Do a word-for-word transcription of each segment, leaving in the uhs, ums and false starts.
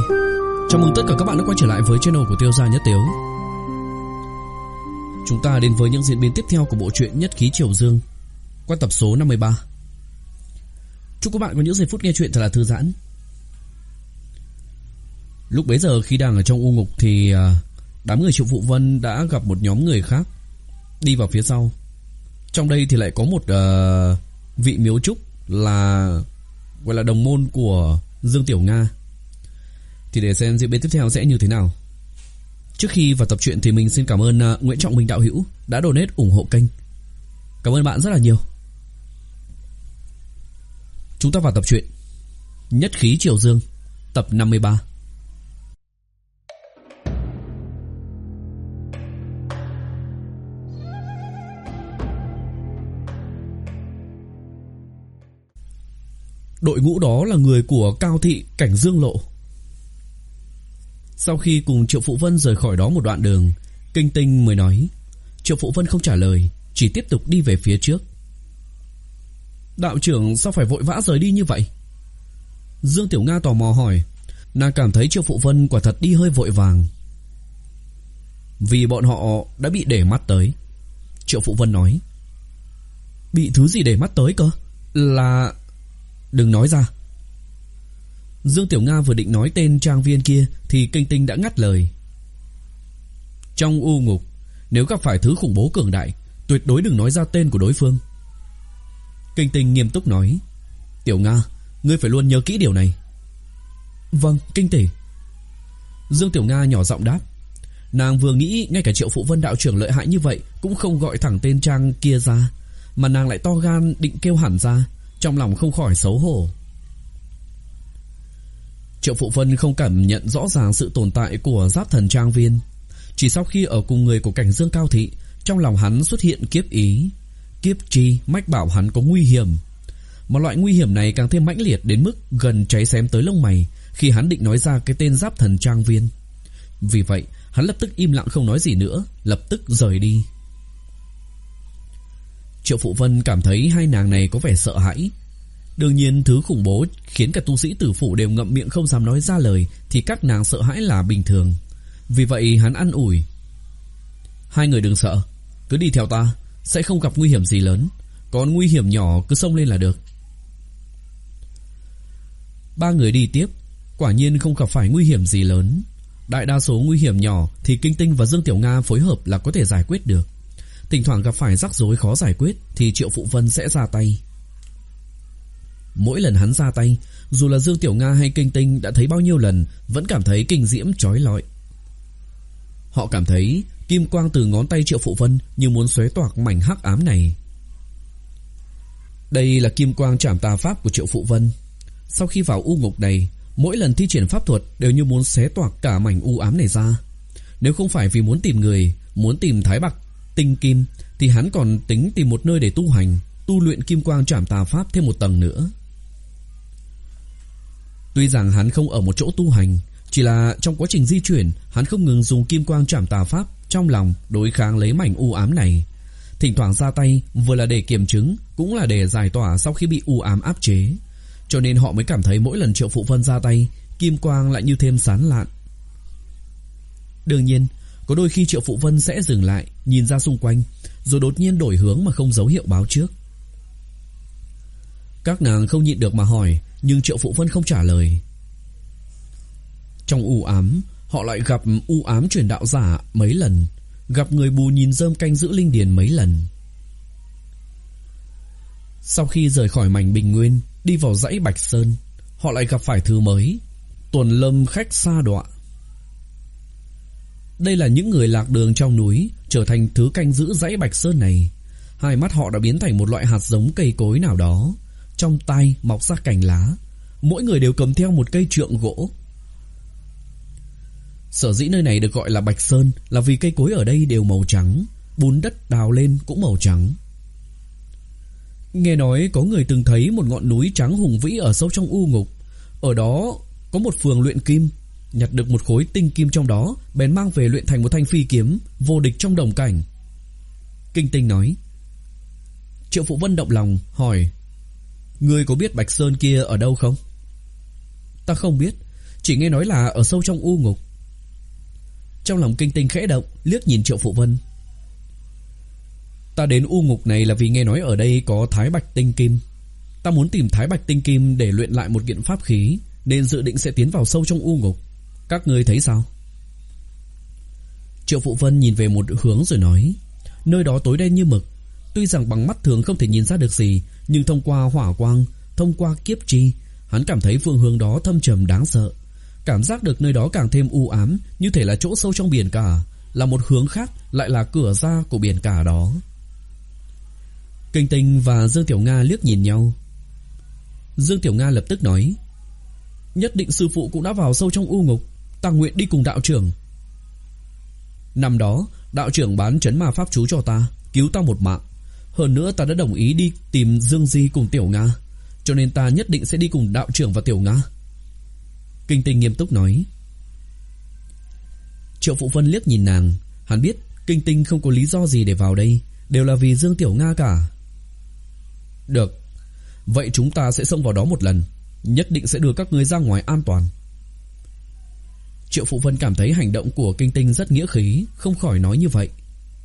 Chào mừng tất cả các bạn đã quay trở lại với channel của Tiêu Gia Nhất Tiếu. Chúng ta đến với những diễn biến tiếp theo của bộ truyện Nhất Khí Triều Dương qua tập số năm mươi ba. Chúc các bạn có những giây phút nghe truyện thật là thư giãn. Lúc bấy giờ khi đang ở trong u ngục thì đám người Triệu Phụ Vân đã gặp một nhóm người khác đi vào phía sau. Trong đây thì lại có một uh, vị miếu trúc là gọi là đồng môn của Dương Tiểu Nga. Thì để xem diễn biến tiếp theo sẽ như thế nào. Trước khi vào tập truyện thì mình xin cảm ơn uh, Nguyễn Trọng Minh đạo hữu đã donate ủng hộ kênh. Cảm ơn bạn rất là nhiều. Chúng ta vào tập truyện Nhất Khí Triều Dương tập năm mươi ba. Đội ngũ đó là người của Cao Thị Cảnh Dương Lộ. Sau khi cùng Triệu Phụ Vân rời khỏi đó một đoạn đường, Kinh Tinh mới nói. Triệu Phụ Vân không trả lời, chỉ tiếp tục đi về phía trước. Đạo trưởng sao phải vội vã rời đi như vậy? Dương Tiểu Nga tò mò hỏi. Nàng cảm thấy Triệu Phụ Vân quả thật đi hơi vội vàng. Vì bọn họ đã bị để mắt tới. Triệu Phụ Vân nói. Bị thứ gì để mắt tới cơ? Là... Đừng nói ra. Dương Tiểu Nga vừa định nói tên trang viên kia thì Kinh Tinh đã ngắt lời. Trong u ngục, nếu gặp phải thứ khủng bố cường đại, tuyệt đối đừng nói ra tên của đối phương. Kinh Tinh nghiêm túc nói. Tiểu Nga, ngươi phải luôn nhớ kỹ điều này. Vâng, Kinh tỷ. Dương Tiểu Nga nhỏ giọng đáp. Nàng vừa nghĩ ngay cả Triệu Phụ Vân đạo trưởng lợi hại như vậy cũng không gọi thẳng tên trang kia ra, mà nàng lại to gan định kêu hẳn ra, trong lòng không khỏi xấu hổ. Triệu Phụ Vân không cảm nhận rõ ràng sự tồn tại của Giáp Thần Trang Viên. Chỉ sau khi ở cùng người của Cảnh Dương Cao Thị, trong lòng hắn xuất hiện kiếp ý. Kiếp chi mách bảo hắn có nguy hiểm. Một loại nguy hiểm này càng thêm mãnh liệt đến mức gần cháy xém tới lông mày khi hắn định nói ra cái tên Giáp Thần Trang Viên. Vì vậy hắn lập tức im lặng không nói gì nữa, lập tức rời đi. Triệu Phụ Vân cảm thấy hai nàng này có vẻ sợ hãi. Đương nhiên thứ khủng bố khiến cả tu sĩ tử phủ đều ngậm miệng không dám nói ra lời thì các nàng sợ hãi là bình thường. Vì vậy hắn an ủi. Hai người đừng sợ, cứ đi theo ta, sẽ không gặp nguy hiểm gì lớn. Còn nguy hiểm nhỏ cứ xông lên là được. Ba người đi tiếp, quả nhiên không gặp phải nguy hiểm gì lớn. Đại đa số nguy hiểm nhỏ thì Kinh Tinh và Dương Tiểu Nga phối hợp là có thể giải quyết được. Thỉnh thoảng gặp phải rắc rối khó giải quyết thì Triệu Phụ Vân sẽ ra tay. Mỗi lần hắn ra tay, dù là Dương Tiểu Nga hay Kinh Tinh đã thấy bao nhiêu lần, vẫn cảm thấy kinh diễm chói lọi. Họ cảm thấy kim quang từ ngón tay Triệu Phụ Vân như muốn xóe toạc mảnh hắc ám này. Đây là kim quang trảm tà pháp của Triệu Phụ Vân. Sau khi vào u ngục này, mỗi lần thi triển pháp thuật đều như muốn xé toạc cả mảnh u ám này ra. Nếu không phải vì muốn tìm người, muốn tìm Thái Bạc Tinh Kim, thì hắn còn tính tìm một nơi để tu hành, tu luyện kim quang trảm tà pháp thêm một tầng nữa. Tuy rằng hắn không ở một chỗ tu hành, chỉ là trong quá trình di chuyển, hắn không ngừng dùng kim quang trảm tà pháp trong lòng đối kháng lấy mảnh u ám này. Thỉnh thoảng ra tay vừa là để kiểm chứng, cũng là để giải tỏa sau khi bị u ám áp chế. Cho nên họ mới cảm thấy mỗi lần Triệu Phụ Vân ra tay, kim quang lại như thêm sán lạn. Đương nhiên, có đôi khi Triệu Phụ Vân sẽ dừng lại, nhìn ra xung quanh, rồi đột nhiên đổi hướng mà không dấu hiệu báo trước. Các nàng không nhịn được mà hỏi, nhưng Triệu Phụ Vân không trả lời. Trong u ám, họ lại gặp u ám truyền đạo giả mấy lần, gặp người bù nhìn rơm canh giữ linh điền mấy lần. Sau khi rời khỏi mảnh bình nguyên, đi vào dãy Bạch Sơn, họ lại gặp phải thứ mới, tuần lâm khách sa đọa. Đây là những người lạc đường trong núi, trở thành thứ canh giữ dãy Bạch Sơn này. Hai mắt họ đã biến thành một loại hạt giống cây cối nào đó, trong tay mọc ra cành lá. Mỗi người đều cầm theo một cây trượng gỗ. Sở dĩ nơi này được gọi là Bạch Sơn là vì cây cối ở đây đều màu trắng, bùn đất đào lên cũng màu trắng. Nghe nói có người từng thấy một ngọn núi trắng hùng vĩ ở sâu trong u ngục. Ở đó có một phường luyện kim, nhặt được một khối tinh kim trong đó, bèn mang về luyện thành một thanh phi kiếm vô địch trong đồng cảnh. Kinh Tinh nói. Triệu Phụ Vân động lòng hỏi, ngươi có biết Bạch Sơn kia ở đâu không? Ta không biết, Chỉ nghe nói là ở sâu trong u ngục. Trong lòng Kinh Tinh khẽ động, liếc nhìn Triệu Phụ Vân. Ta đến u ngục này là vì nghe nói ở đây có Thái Bạch Tinh Kim. Ta muốn tìm Thái Bạch Tinh Kim để luyện lại một kiện pháp khí, nên dự định sẽ tiến vào sâu trong u ngục. Các ngươi thấy sao? Triệu Phụ Vân nhìn về một hướng rồi nói, nơi đó tối đen như mực. Tuy rằng bằng mắt thường không thể nhìn ra được gì, nhưng thông qua hỏa quang, thông qua kiếp chi, hắn cảm thấy phương hướng đó thâm trầm đáng sợ. Cảm giác được nơi đó càng thêm u ám, như thể là chỗ sâu trong biển cả, là một hướng khác lại là cửa ra của biển cả đó. Kinh Tinh và Dương Tiểu Nga liếc nhìn nhau. Dương Tiểu Nga lập tức nói, nhất định sư phụ cũng đã vào sâu trong u ngục, ta nguyện đi cùng đạo trưởng. Năm đó đạo trưởng bán trấn ma pháp chú cho ta, cứu ta một mạng. Hơn nữa ta đã đồng ý đi tìm Dương Di cùng Tiểu Nga, cho nên ta nhất định sẽ đi cùng đạo trưởng và Tiểu Nga. Kinh Tinh nghiêm túc nói. Triệu Phụ Vân liếc nhìn nàng. Hắn biết Kinh Tinh không có lý do gì để vào đây, đều là vì Dương Tiểu Nga cả. Được, vậy chúng ta sẽ xông vào đó một lần, nhất định sẽ đưa các ngươi ra ngoài an toàn. Triệu Phụ Vân cảm thấy hành động của Kinh Tinh rất nghĩa khí, không khỏi nói như vậy.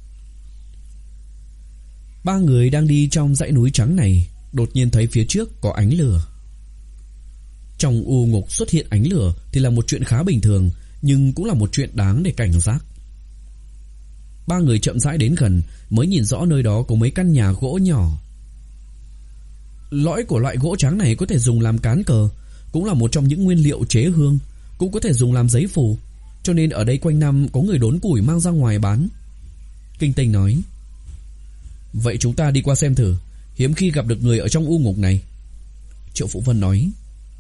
Ba người đang đi trong dãy núi trắng này, đột nhiên thấy phía trước có ánh lửa. Trong u ngục xuất hiện ánh lửa thì là một chuyện khá bình thường, nhưng cũng là một chuyện đáng để cảnh giác. Ba người chậm rãi đến gần mới nhìn rõ nơi đó có mấy căn nhà gỗ nhỏ. Lõi của loại gỗ trắng này có thể dùng làm cán cờ, cũng là một trong những nguyên liệu chế hương, cũng có thể dùng làm giấy phù, cho nên ở đây quanh năm có người đốn củi mang ra ngoài bán. Kinh Tinh nói. Vậy chúng ta đi qua xem thử, hiếm khi gặp được người ở trong u ngục này. Triệu Phụ Vân nói.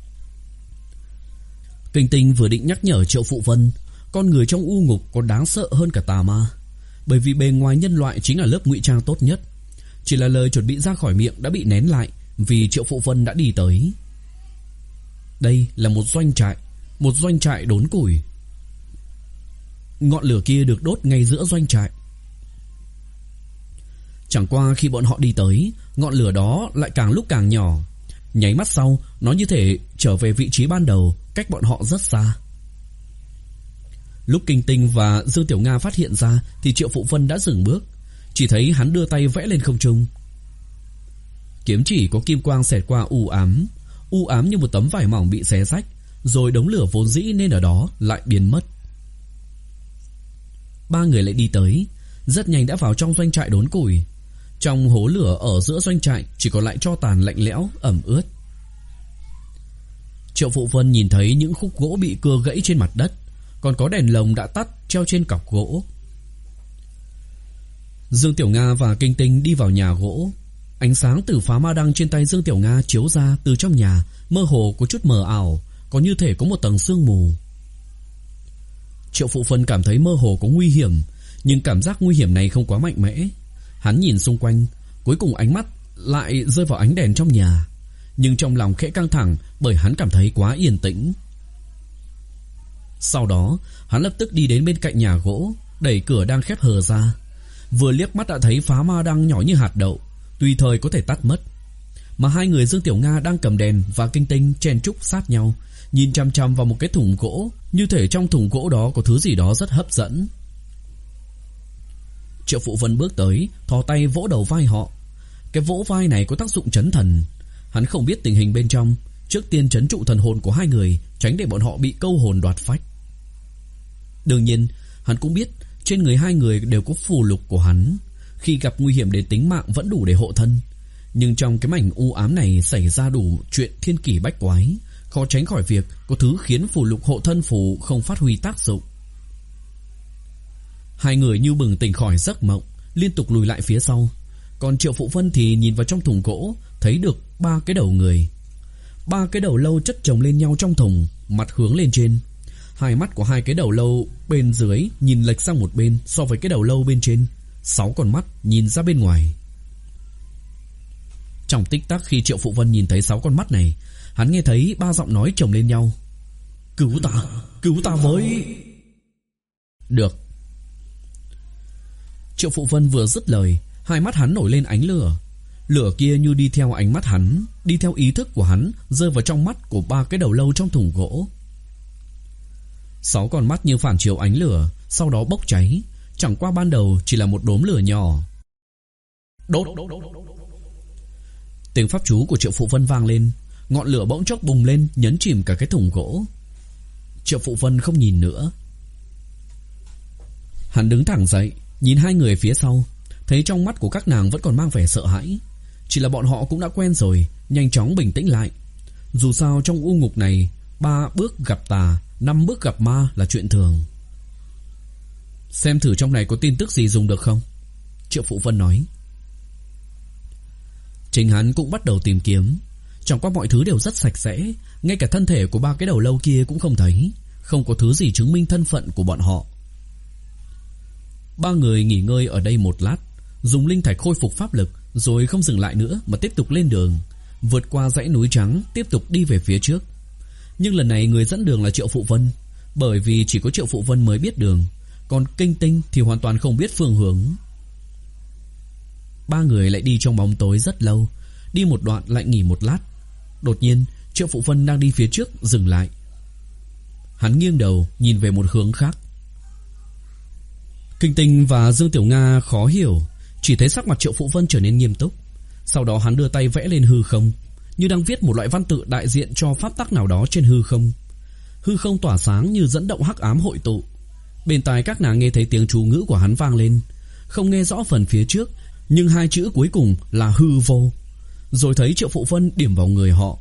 Kinh Tinh vừa định nhắc nhở Triệu Phụ Vân, con người trong u ngục còn đáng sợ hơn cả tà ma, bởi vì bề ngoài nhân loại chính là lớp ngụy trang tốt nhất. Chỉ là lời chuẩn bị ra khỏi miệng đã bị nén lại, vì Triệu Phụ Vân đã đi tới. Đây là một doanh trại, một doanh trại đốn củi. Ngọn lửa kia được đốt ngay giữa doanh trại. Chẳng qua khi bọn họ đi tới, ngọn lửa đó lại càng lúc càng nhỏ. Nháy mắt sau, nó như thể trở về vị trí ban đầu, cách bọn họ rất xa. Lúc Kinh Tinh và Dương Tiểu Nga phát hiện ra thì Triệu Phụ Vân đã dừng bước. Chỉ thấy hắn đưa tay vẽ lên không trung. Kiếm chỉ có kim quang xẹt qua u ám, u ám như một tấm vải mỏng bị xé rách, rồi đống lửa vốn dĩ nên ở đó lại biến mất. Ba người lại đi tới, rất nhanh đã vào trong doanh trại đốn củi. Trong hố lửa ở giữa doanh trại chỉ còn lại tro tàn lạnh lẽo, ẩm ướt. Triệu Phụ Vân nhìn thấy những khúc gỗ bị cưa gãy trên mặt đất, còn có đèn lồng đã tắt treo trên cọc gỗ. Dương Tiểu Nga và Kinh Tinh đi vào nhà gỗ. Ánh sáng từ phá ma đăng trên tay Dương Tiểu Nga chiếu ra từ trong nhà, mơ hồ có chút mờ ảo, có như thể có một tầng sương mù. Triệu Phụ Vân cảm thấy mơ hồ có nguy hiểm, nhưng cảm giác nguy hiểm này không quá mạnh mẽ. Hắn nhìn xung quanh, cuối cùng ánh mắt lại rơi vào ánh đèn trong nhà, nhưng trong lòng khẽ căng thẳng bởi hắn cảm thấy quá yên tĩnh. Sau đó, hắn lập tức đi đến bên cạnh nhà gỗ, đẩy cửa đang khép hờ ra. Vừa liếc mắt đã thấy phá ma đăng nhỏ như hạt đậu, tùy thời có thể tắt mất. Mà hai người Dương Tiểu Nga đang cầm đèn và Kinh Tinh chen chúc sát nhau, nhìn chằm chằm vào một cái thùng gỗ, như thể trong thùng gỗ đó có thứ gì đó rất hấp dẫn. Triệu Phụ Vân bước tới, thò tay vỗ đầu vai họ. Cái vỗ vai này có tác dụng trấn thần. Hắn không biết tình hình bên trong, trước tiên trấn trụ thần hồn của hai người, tránh để bọn họ bị câu hồn đoạt phách. Đương nhiên, hắn cũng biết trên người hai người đều có phù lục của hắn, khi gặp nguy hiểm đến tính mạng vẫn đủ để hộ thân. Nhưng trong cái mảnh u ám này xảy ra đủ chuyện thiên kỳ bách quái, khó tránh khỏi việc có thứ khiến phù lục hộ thân phù không phát huy tác dụng. Hai người như bừng tỉnh khỏi giấc mộng, liên tục lùi lại phía sau. Còn Triệu Phụ Vân thì nhìn vào trong thùng gỗ, thấy được ba cái đầu người. Ba cái đầu lâu chất chồng lên nhau trong thùng, mặt hướng lên trên. Hai mắt của hai cái đầu lâu bên dưới nhìn lệch sang một bên so với cái đầu lâu bên trên. Sáu con mắt nhìn ra bên ngoài. Trong tích tắc khi Triệu Phụ Vân nhìn thấy sáu con mắt này, hắn nghe thấy ba giọng nói chồng lên nhau. Cứu ta, cứu ta với. Được. Triệu Phụ Vân vừa dứt lời, hai mắt hắn nổi lên ánh lửa. Lửa kia như đi theo ánh mắt hắn, đi theo ý thức của hắn, rơi vào trong mắt của ba cái đầu lâu trong thùng gỗ. Sáu con mắt như phản chiếu ánh lửa, sau đó bốc cháy. Chẳng qua ban đầu chỉ là một đốm lửa nhỏ. Đốt. Tiếng pháp chú của Triệu Phụ Vân vang lên. Ngọn lửa bỗng chốc bùng lên, nhấn chìm cả cái thùng gỗ. Triệu Phụ Vân không nhìn nữa. Hắn đứng thẳng dậy, nhìn hai người phía sau, thấy trong mắt của các nàng vẫn còn mang vẻ sợ hãi. Chỉ là bọn họ cũng đã quen rồi, nhanh chóng bình tĩnh lại. Dù sao trong u ngục này, ba bước gặp tà, năm bước gặp ma là chuyện thường. Xem thử trong này có tin tức gì dùng được không? Triệu Phụ Vân nói. Chính hắn cũng bắt đầu tìm kiếm. Chẳng qua mọi thứ đều rất sạch sẽ, ngay cả thân thể của ba cái đầu lâu kia cũng không thấy. Không có thứ gì chứng minh thân phận của bọn họ. Ba người nghỉ ngơi ở đây một lát, dùng linh thạch khôi phục pháp lực, rồi không dừng lại nữa mà tiếp tục lên đường, vượt qua dãy núi trắng, tiếp tục đi về phía trước. Nhưng lần này người dẫn đường là Triệu Phụ Vân, bởi vì chỉ có Triệu Phụ Vân mới biết đường, còn Kinh Tinh thì hoàn toàn không biết phương hướng. Ba người lại đi trong bóng tối rất lâu, đi một đoạn lại nghỉ một lát. Đột nhiên Triệu Phụ Vân đang đi phía trước dừng lại. Hắn nghiêng đầu nhìn về một hướng khác. Kinh Tinh và Dương Tiểu Nga khó hiểu, chỉ thấy sắc mặt Triệu Phụ Vân trở nên nghiêm túc. Sau đó hắn đưa tay vẽ lên hư không, như đang viết một loại văn tự đại diện cho pháp tắc nào đó trên hư không. Hư không tỏa sáng như dẫn động hắc ám hội tụ. Bên tai các nàng nghe thấy tiếng chú ngữ của hắn vang lên, không nghe rõ phần phía trước, nhưng hai chữ cuối cùng là hư vô. Rồi thấy Triệu Phụ Vân điểm vào người họ.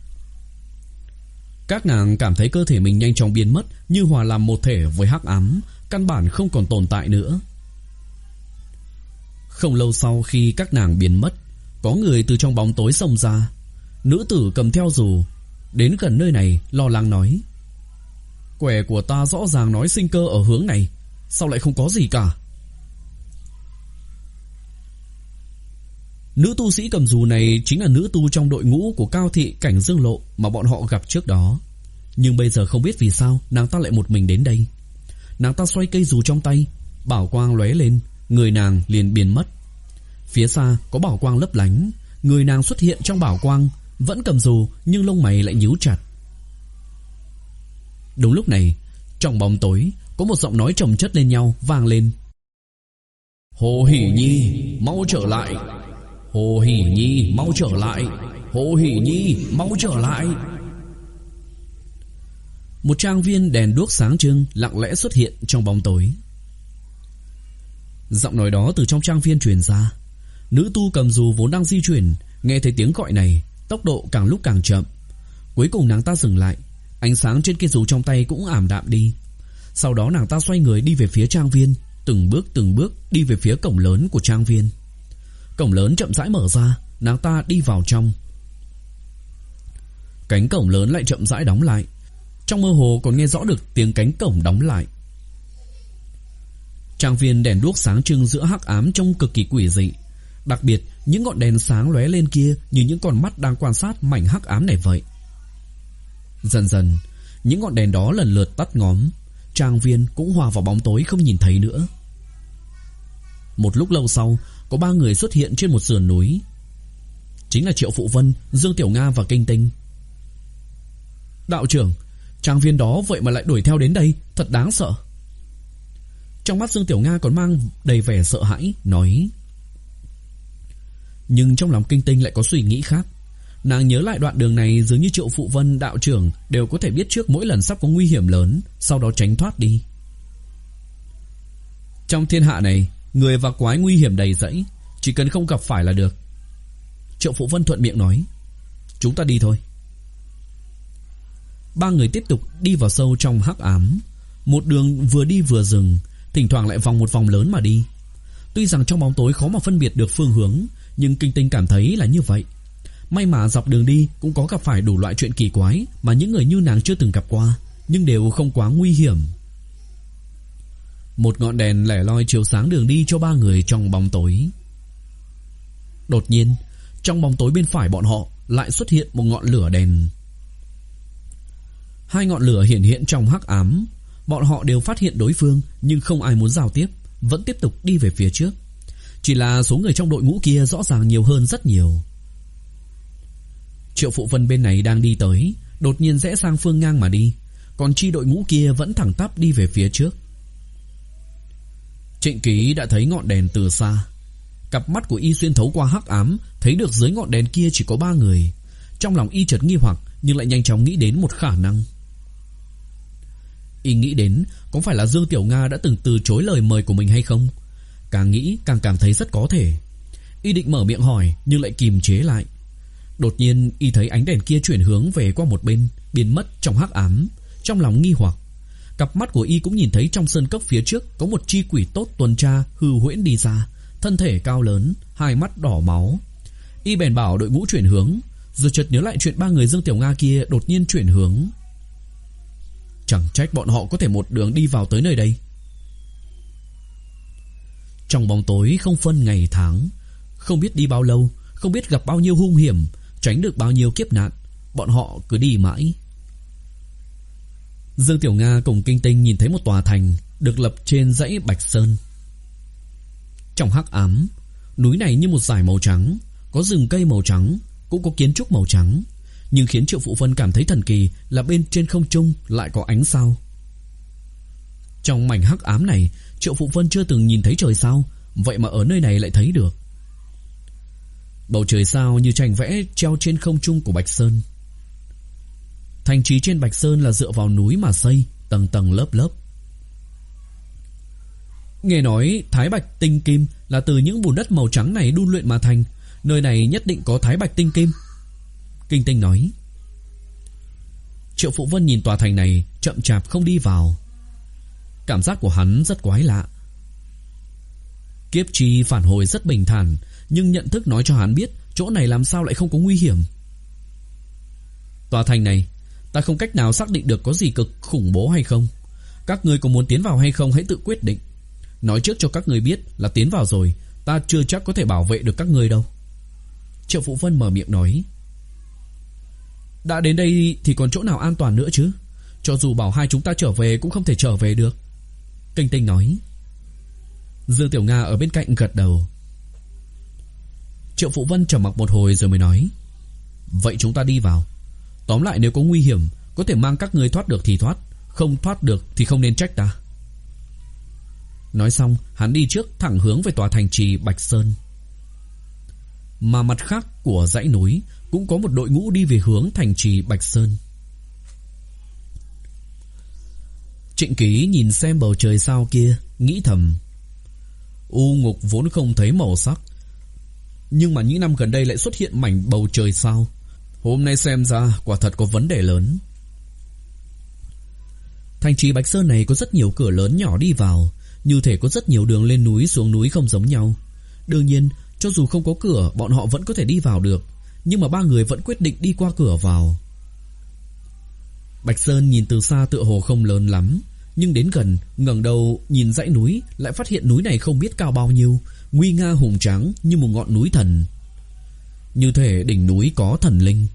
Các nàng cảm thấy cơ thể mình nhanh chóng biến mất, như hòa làm một thể với hắc ám, căn bản không còn tồn tại nữa. Không lâu sau khi các nàng biến mất, có người từ trong bóng tối xông ra. Nữ tử cầm theo dù, đến gần nơi này lo lắng nói: Quẻ của ta rõ ràng nói sinh cơ ở hướng này, sao lại không có gì cả? Nữ tu sĩ cầm dù này chính là nữ tu trong đội ngũ của Cao Thị Cảnh Dương Lộ mà bọn họ gặp trước đó. Nhưng bây giờ không biết vì sao nàng ta lại một mình đến đây. Nàng ta xoay cây dù trong tay, bảo quang lóe lên, người nàng liền biến mất. Phía xa có bảo quang lấp lánh, người nàng xuất hiện trong bảo quang, vẫn cầm dù nhưng lông mày lại nhíu chặt. Đúng lúc này, trong bóng tối có một giọng nói chồng chất lên nhau vang lên: Hồ Hỷ Nhi, mau trở lại! Hồ Hỷ Nhi, mau trở lại! Hồ Hỷ Nhi, mau trở lại! Một trang viên đèn đuốc sáng trưng lặng lẽ xuất hiện trong bóng tối. Giọng nói đó từ trong trang viên truyền ra. Nữ tu cầm dù vốn đang di chuyển, nghe thấy tiếng gọi này, tốc độ càng lúc càng chậm. Cuối cùng nàng ta dừng lại, ánh sáng trên cây dù trong tay cũng ảm đạm đi. Sau đó nàng ta xoay người đi về phía trang viên, từng bước từng bước đi về phía cổng lớn của trang viên. Cổng lớn chậm rãi mở ra, nàng ta đi vào trong. Cánh cổng lớn lại chậm rãi đóng lại. Trong mơ hồ còn nghe rõ được tiếng cánh cổng đóng lại. Trang viên đèn đuốc sáng trưng giữa hắc ám trông cực kỳ quỷ dị. Đặc biệt những ngọn đèn sáng lóe lên kia như những con mắt đang quan sát mảnh hắc ám này vậy. Dần dần những ngọn đèn đó lần lượt tắt ngóm, trang viên cũng hòa vào bóng tối không nhìn thấy nữa. Một lúc lâu sau, có ba người xuất hiện trên một sườn núi. Chính là Triệu Phụ Vân, Dương Tiểu Nga và Kinh Tinh. Đạo trưởng, trang viên đó vậy mà lại đuổi theo đến đây, thật đáng sợ. Trong mắt Dương Tiểu Nga còn mang đầy vẻ sợ hãi, nói. Nhưng trong lòng Kinh Tinh lại có suy nghĩ khác. Nàng nhớ lại đoạn đường này dường như Triệu Phụ Vân đạo trưởng đều có thể biết trước mỗi lần sắp có nguy hiểm lớn, sau đó tránh thoát đi. Trong thiên hạ này, người và quái nguy hiểm đầy rẫy, chỉ cần không gặp phải là được. Triệu Phụ Vân thuận miệng nói. Chúng ta đi thôi. Ba người tiếp tục đi vào sâu trong hắc ám. Một đường vừa đi vừa dừng, thỉnh thoảng lại vòng một vòng lớn mà đi. Tuy rằng trong bóng tối khó mà phân biệt được phương hướng, nhưng Kinh Tinh cảm thấy là như vậy. May mà dọc đường đi cũng có gặp phải đủ loại chuyện kỳ quái mà những người như nàng chưa từng gặp qua, nhưng đều không quá nguy hiểm. Một ngọn đèn lẻ loi chiếu sáng đường đi cho ba người trong bóng tối. Đột nhiên, trong bóng tối bên phải bọn họ lại xuất hiện một ngọn lửa đèn. Hai ngọn lửa hiện hiện trong hắc ám. Bọn họ đều phát hiện đối phương, nhưng không ai muốn giao tiếp, vẫn tiếp tục đi về phía trước. Chỉ là số người trong đội ngũ kia rõ ràng nhiều hơn rất nhiều. Triệu Phụ Vân bên này đang đi tới, đột nhiên rẽ sang phương ngang mà đi. còn chi đội ngũ kia vẫn thẳng tắp đi về phía trước. Trịnh Ký đã thấy ngọn đèn từ xa. Cặp mắt của y xuyên thấu qua hắc ám, thấy được dưới ngọn đèn kia chỉ có ba người. Trong lòng y chợt nghi hoặc, nhưng lại nhanh chóng nghĩ đến một khả năng. Y nghĩ đến có phải là Dương Tiểu Nga đã từng từ chối lời mời của mình hay không. Càng nghĩ càng cảm thấy rất có thể. Y định mở miệng hỏi nhưng lại kìm chế lại. Đột nhiên y thấy ánh đèn kia chuyển hướng về qua một bên, biến mất trong hắc ám. Trong lòng nghi hoặc, cặp mắt của y cũng nhìn thấy trong sơn cốc phía trước có một chi quỷ tốt tuần tra hư huyễn đi ra, thân thể cao lớn, hai mắt đỏ máu. Y bèn bảo đội ngũ chuyển hướng, rồi chợt nhớ lại chuyện ba người Dương Tiểu Nga kia đột nhiên chuyển hướng. Chẳng trách bọn họ có thể một đường đi vào tới nơi đây. Trong bóng tối không phân ngày tháng, không biết đi bao lâu, không biết gặp bao nhiêu hung hiểm, tránh được bao nhiêu kiếp nạn, bọn họ cứ đi mãi. Dương Tiểu Nga cùng Kinh Tinh nhìn thấy một tòa thành được lập trên dãy Bạch Sơn. Trong hắc ám, núi này như một dải màu trắng, có rừng cây màu trắng, cũng có kiến trúc màu trắng, nhưng khiến Triệu Phụ Vân cảm thấy thần kỳ là bên trên không trung lại có ánh sao. Trong mảnh hắc ám này, Triệu Phụ Vân chưa từng nhìn thấy trời sao, vậy mà ở nơi này lại thấy được. Bầu trời sao như tranh vẽ treo trên không trung của Bạch Sơn. Thành trì trên Bạch Sơn là dựa vào núi mà xây, tầng tầng lớp lớp. Nghe nói Thái Bạch Tinh Kim là từ những bùn đất màu trắng này đun luyện mà thành, nơi này nhất định có Thái Bạch Tinh Kim. Kinh Tinh nói. Triệu Phụ Vân nhìn tòa thành này chậm chạp không đi vào. Cảm giác của hắn rất quái lạ. Kiếp chi phản hồi rất bình thản, nhưng nhận thức nói cho hắn biết chỗ này làm sao lại không có nguy hiểm. Tòa thành này ta không cách nào xác định được có gì cực khủng bố hay không. Các ngươi có muốn tiến vào hay không hãy tự quyết định. Nói trước cho các ngươi biết là tiến vào rồi, ta chưa chắc có thể bảo vệ được các ngươi đâu. Triệu Phụ Vân mở miệng nói. Đã đến đây thì còn chỗ nào an toàn nữa chứ. Cho dù bảo hai chúng ta trở về cũng không thể trở về được. Kinh Tinh nói. Dương Tiểu Nga ở bên cạnh gật đầu. Triệu Phụ Vân trầm mặc một hồi rồi mới nói. Vậy chúng ta đi vào. Tóm lại nếu có nguy hiểm, có thể mang các ngươi thoát được thì thoát, không thoát được thì không nên trách ta. Nói xong hắn đi trước thẳng hướng về tòa thành trì Bạch Sơn. Mà mặt khác của dãy núi cũng có một đội ngũ đi về hướng thành trì Bạch Sơn. Trịnh Ký nhìn xem bầu trời sao kia, nghĩ thầm. U ngục vốn không thấy màu sắc, nhưng mà những năm gần đây lại xuất hiện mảnh bầu trời sao. Hôm nay xem ra quả thật có vấn đề lớn. Thành trì Bạch Sơn này có rất nhiều cửa lớn nhỏ đi vào, như thể có rất nhiều đường lên núi xuống núi không giống nhau. Đương nhiên cho dù không có cửa bọn họ vẫn có thể đi vào được, nhưng mà ba người vẫn quyết định đi qua cửa vào. Bạch Sơn nhìn từ xa tựa hồ không lớn lắm, nhưng đến gần ngẩng đầu nhìn dãy núi lại phát hiện núi này không biết cao bao nhiêu, nguy nga hùng tráng như một ngọn núi thần. Như thể đỉnh núi có thần linh.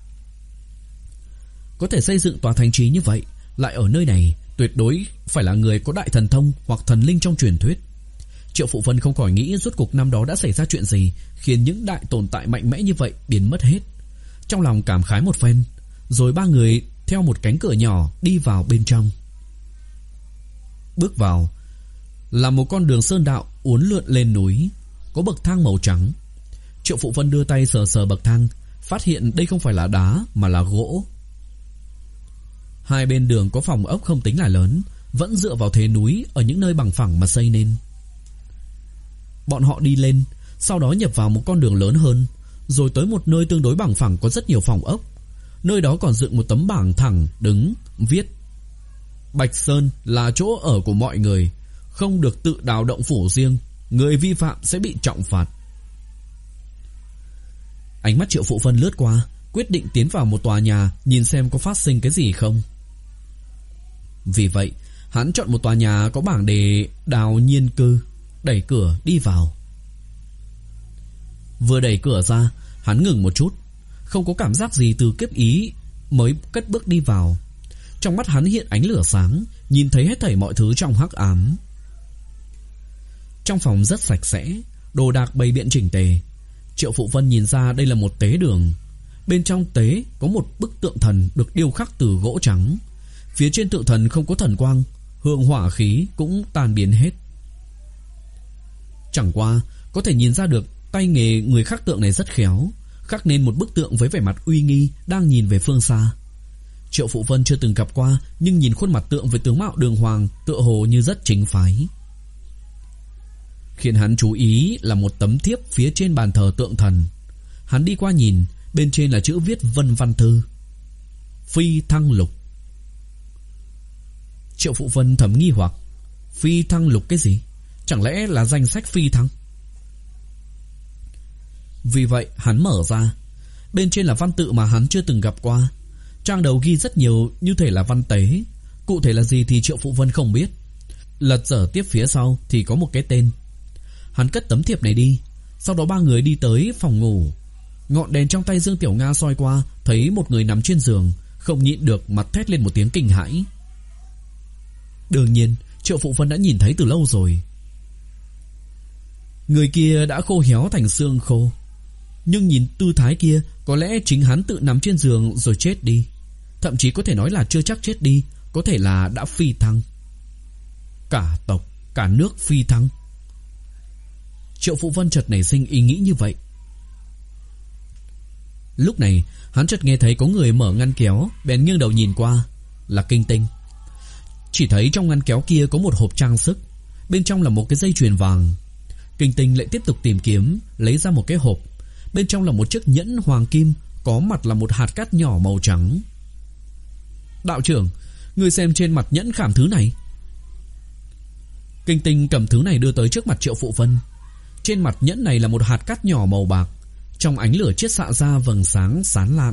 Có thể xây dựng tòa thành trì như vậy, lại ở nơi này, tuyệt đối phải là người có đại thần thông hoặc thần linh trong truyền thuyết. Triệu Phụ Vân không khỏi nghĩ rốt cuộc năm đó đã xảy ra chuyện gì khiến những đại tồn tại mạnh mẽ như vậy biến mất hết. Trong lòng cảm khái một phen, rồi ba người theo một cánh cửa nhỏ đi vào bên trong. Bước vào là một con đường sơn đạo uốn lượn lên núi, có bậc thang màu trắng. Triệu Phụ Vân đưa tay sờ sờ bậc thang, phát hiện đây không phải là đá mà là gỗ. Hai bên đường có phòng ốc không tính là lớn, vẫn dựa vào thế núi ở những nơi bằng phẳng mà xây nên. Bọn họ đi lên, sau đó nhập vào một con đường lớn hơn, rồi tới một nơi tương đối bằng phẳng có rất nhiều phòng ốc. Nơi đó còn dựng một tấm bảng thẳng đứng viết: Bạch Sơn là chỗ ở của mọi người, không được tự đào động phủ riêng, người vi phạm sẽ bị trọng phạt. Ánh mắt Triệu Phụ Vân lướt qua, quyết định tiến vào một tòa nhà nhìn xem có phát sinh cái gì không. Vì vậy hắn chọn một tòa nhà có bảng đề đào nhiên cư, đẩy cửa đi vào. Vừa đẩy cửa ra, hắn ngừng một chút, không có cảm giác gì từ kiếp ý, mới cất bước đi vào. Trong mắt hắn hiện ánh lửa sáng, nhìn thấy hết thảy mọi thứ trong hắc ám. Trong phòng rất sạch sẽ, đồ đạc bày biện chỉnh tề. Triệu Phụ Vân nhìn ra đây là một tế đường. Bên trong tế có một bức tượng thần được điêu khắc từ gỗ trắng. Phía trên tượng thần không có thần quang, hương hỏa khí cũng tan biến hết. Chẳng qua có thể nhìn ra được tay nghề người khắc tượng này rất khéo, khắc nên một bức tượng với vẻ mặt uy nghi đang nhìn về phương xa. Triệu Phụ Vân chưa từng gặp qua, nhưng nhìn khuôn mặt tượng với tướng mạo đường hoàng, tựa hồ như rất chính phái. Khiến hắn chú ý là một tấm thiếp phía trên bàn thờ tượng thần. Hắn đi qua nhìn, bên trên là chữ viết vân văn thư: Phi Thăng Lục. Triệu Phụ Vân thầm nghi hoặc, Phi Thăng Lục cái gì? Chẳng lẽ là danh sách phi thăng? Vì vậy hắn mở ra. Bên trên là văn tự mà hắn chưa từng gặp qua. Trang đầu ghi rất nhiều, như thể là văn tế. Cụ thể là gì thì Triệu Phụ Vân không biết. Lật dở tiếp phía sau thì có một cái tên. Hắn cất tấm thiệp này đi. Sau đó ba người đi tới phòng ngủ. Ngọn đèn trong tay Dương Tiểu Nga soi qua, thấy một người nằm trên giường, không nhịn được mặt thét lên một tiếng kinh hãi. Đương nhiên Triệu Phụ Vân đã nhìn thấy từ lâu rồi. Người kia đã khô héo thành xương khô, nhưng nhìn tư thái kia, có lẽ chính hắn tự nằm trên giường rồi chết đi. Thậm chí có thể nói là chưa chắc chết đi, có thể là đã phi thăng. Cả tộc, cả nước phi thăng. Triệu Phụ Vân chợt nảy sinh ý nghĩ như vậy. Lúc này hắn chợt nghe thấy có người mở ngăn kéo, bèn nghiêng đầu nhìn qua. Là Kinh Tinh. Chỉ thấy trong ngăn kéo kia có một hộp trang sức, bên trong là một cái dây chuyền vàng. Kinh Tinh lại tiếp tục tìm kiếm, lấy ra một cái hộp, bên trong là một chiếc nhẫn hoàng kim, có mặt là một hạt cát nhỏ màu trắng. Đạo trưởng, người xem trên mặt nhẫn khảm thứ này. Kinh Tinh cầm thứ này đưa tới trước mặt Triệu Phụ Vân. Trên mặt nhẫn này là một hạt cát nhỏ màu bạc, trong ánh lửa chiết xạ ra vầng sáng sáng lạn.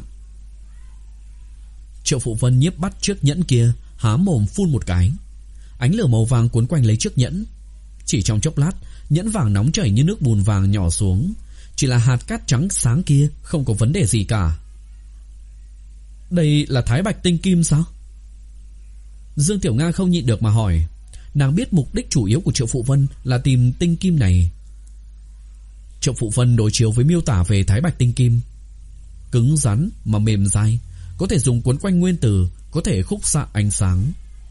Triệu Phụ Vân nhiếp bắt chiếc nhẫn kia, há mồm phun một cái. Ánh lửa màu vàng cuốn quanh lấy chiếc nhẫn. Chỉ trong chốc lát, nhẫn vàng nóng chảy như nước bùn vàng nhỏ xuống. Chỉ là hạt cát trắng sáng kia, không có vấn đề gì cả. Đây là Thái Bạch Tinh Kim sao? Dương Tiểu Nga không nhịn được mà hỏi. Nàng biết mục đích chủ yếu của Triệu Phụ Vân là tìm tinh kim này. Triệu Phụ Vân đối chiếu với miêu tả về Thái Bạch Tinh Kim. Cứng rắn mà mềm dai, có thể dùng cuốn quanh nguyên tử, có thể khúc xạ ánh sáng.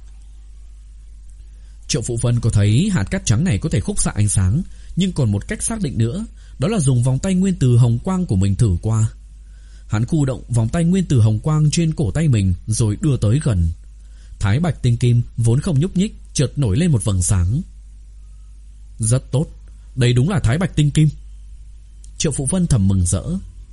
Triệu Phụ Vân có thấy hạt cát trắng này có thể khúc xạ ánh sáng, nhưng còn một cách xác định nữa, đó là dùng vòng tay nguyên tử hồng quang của mình thử qua. Hắn khu động vòng tay nguyên tử hồng quang trên cổ tay mình rồi đưa tới gần. Thái Bạch Tinh Kim vốn không nhúc nhích, chợt nổi lên một vầng sáng. Rất tốt, đây đúng là Thái Bạch Tinh Kim. Triệu Phụ Vân thầm mừng rỡ.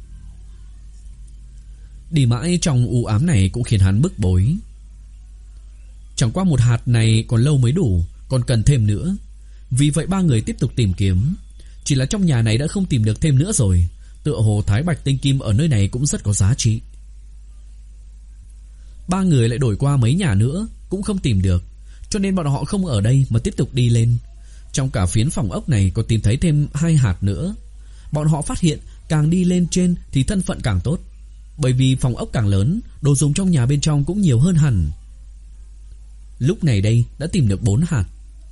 Đi mãi trong u ám này cũng khiến hắn bức bối. Chẳng qua một hạt này còn lâu mới đủ, còn cần thêm nữa. Vì vậy ba người tiếp tục tìm kiếm. Chỉ là trong nhà này đã không tìm được thêm nữa rồi. Tựa hồ Thái Bạch Tinh Kim ở nơi này cũng rất có giá trị. Ba người lại đổi qua mấy nhà nữa, cũng không tìm được. Cho nên bọn họ không ở đây mà tiếp tục đi lên. Trong cả phiến phòng ốc này có tìm thấy thêm hai hạt nữa. Bọn họ phát hiện càng đi lên trên thì thân phận càng tốt. Bởi vì phòng ốc càng lớn, đồ dùng trong nhà bên trong cũng nhiều hơn hẳn. Lúc này đây đã tìm được bốn hạt.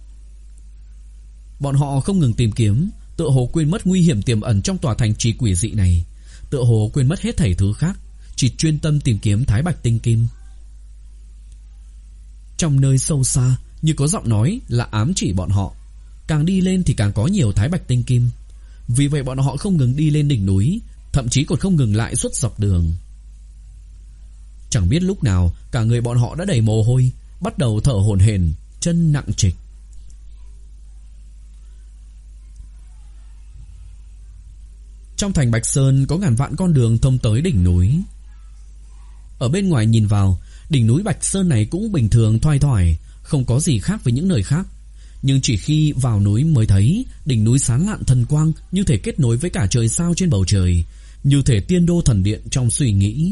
Bọn họ không ngừng tìm kiếm, tựa hồ quên mất nguy hiểm tiềm ẩn trong tòa thành trì quỷ dị này, tựa hồ quên mất hết thảy thứ khác, chỉ chuyên tâm tìm kiếm Thái Bạch Tinh Kim. Trong nơi sâu xa như có giọng nói là ám chỉ bọn họ, càng đi lên thì càng có nhiều Thái Bạch Tinh Kim. Vì vậy bọn họ không ngừng đi lên đỉnh núi, thậm chí còn không ngừng lại suốt dọc đường. Chẳng biết lúc nào cả người bọn họ đã đầy mồ hôi, bắt đầu thở hổn hển, chân nặng trịch. Trong thành Bạch Sơn có ngàn vạn con đường thông tới đỉnh núi. Ở bên ngoài nhìn vào, đỉnh núi Bạch Sơn này cũng bình thường thoai thoải, không có gì khác với những nơi khác. Nhưng chỉ khi vào núi mới thấy đỉnh núi sáng lạn thần quang, như thể kết nối với cả trời sao trên bầu trời, như thể tiên đô thần điện trong suy nghĩ.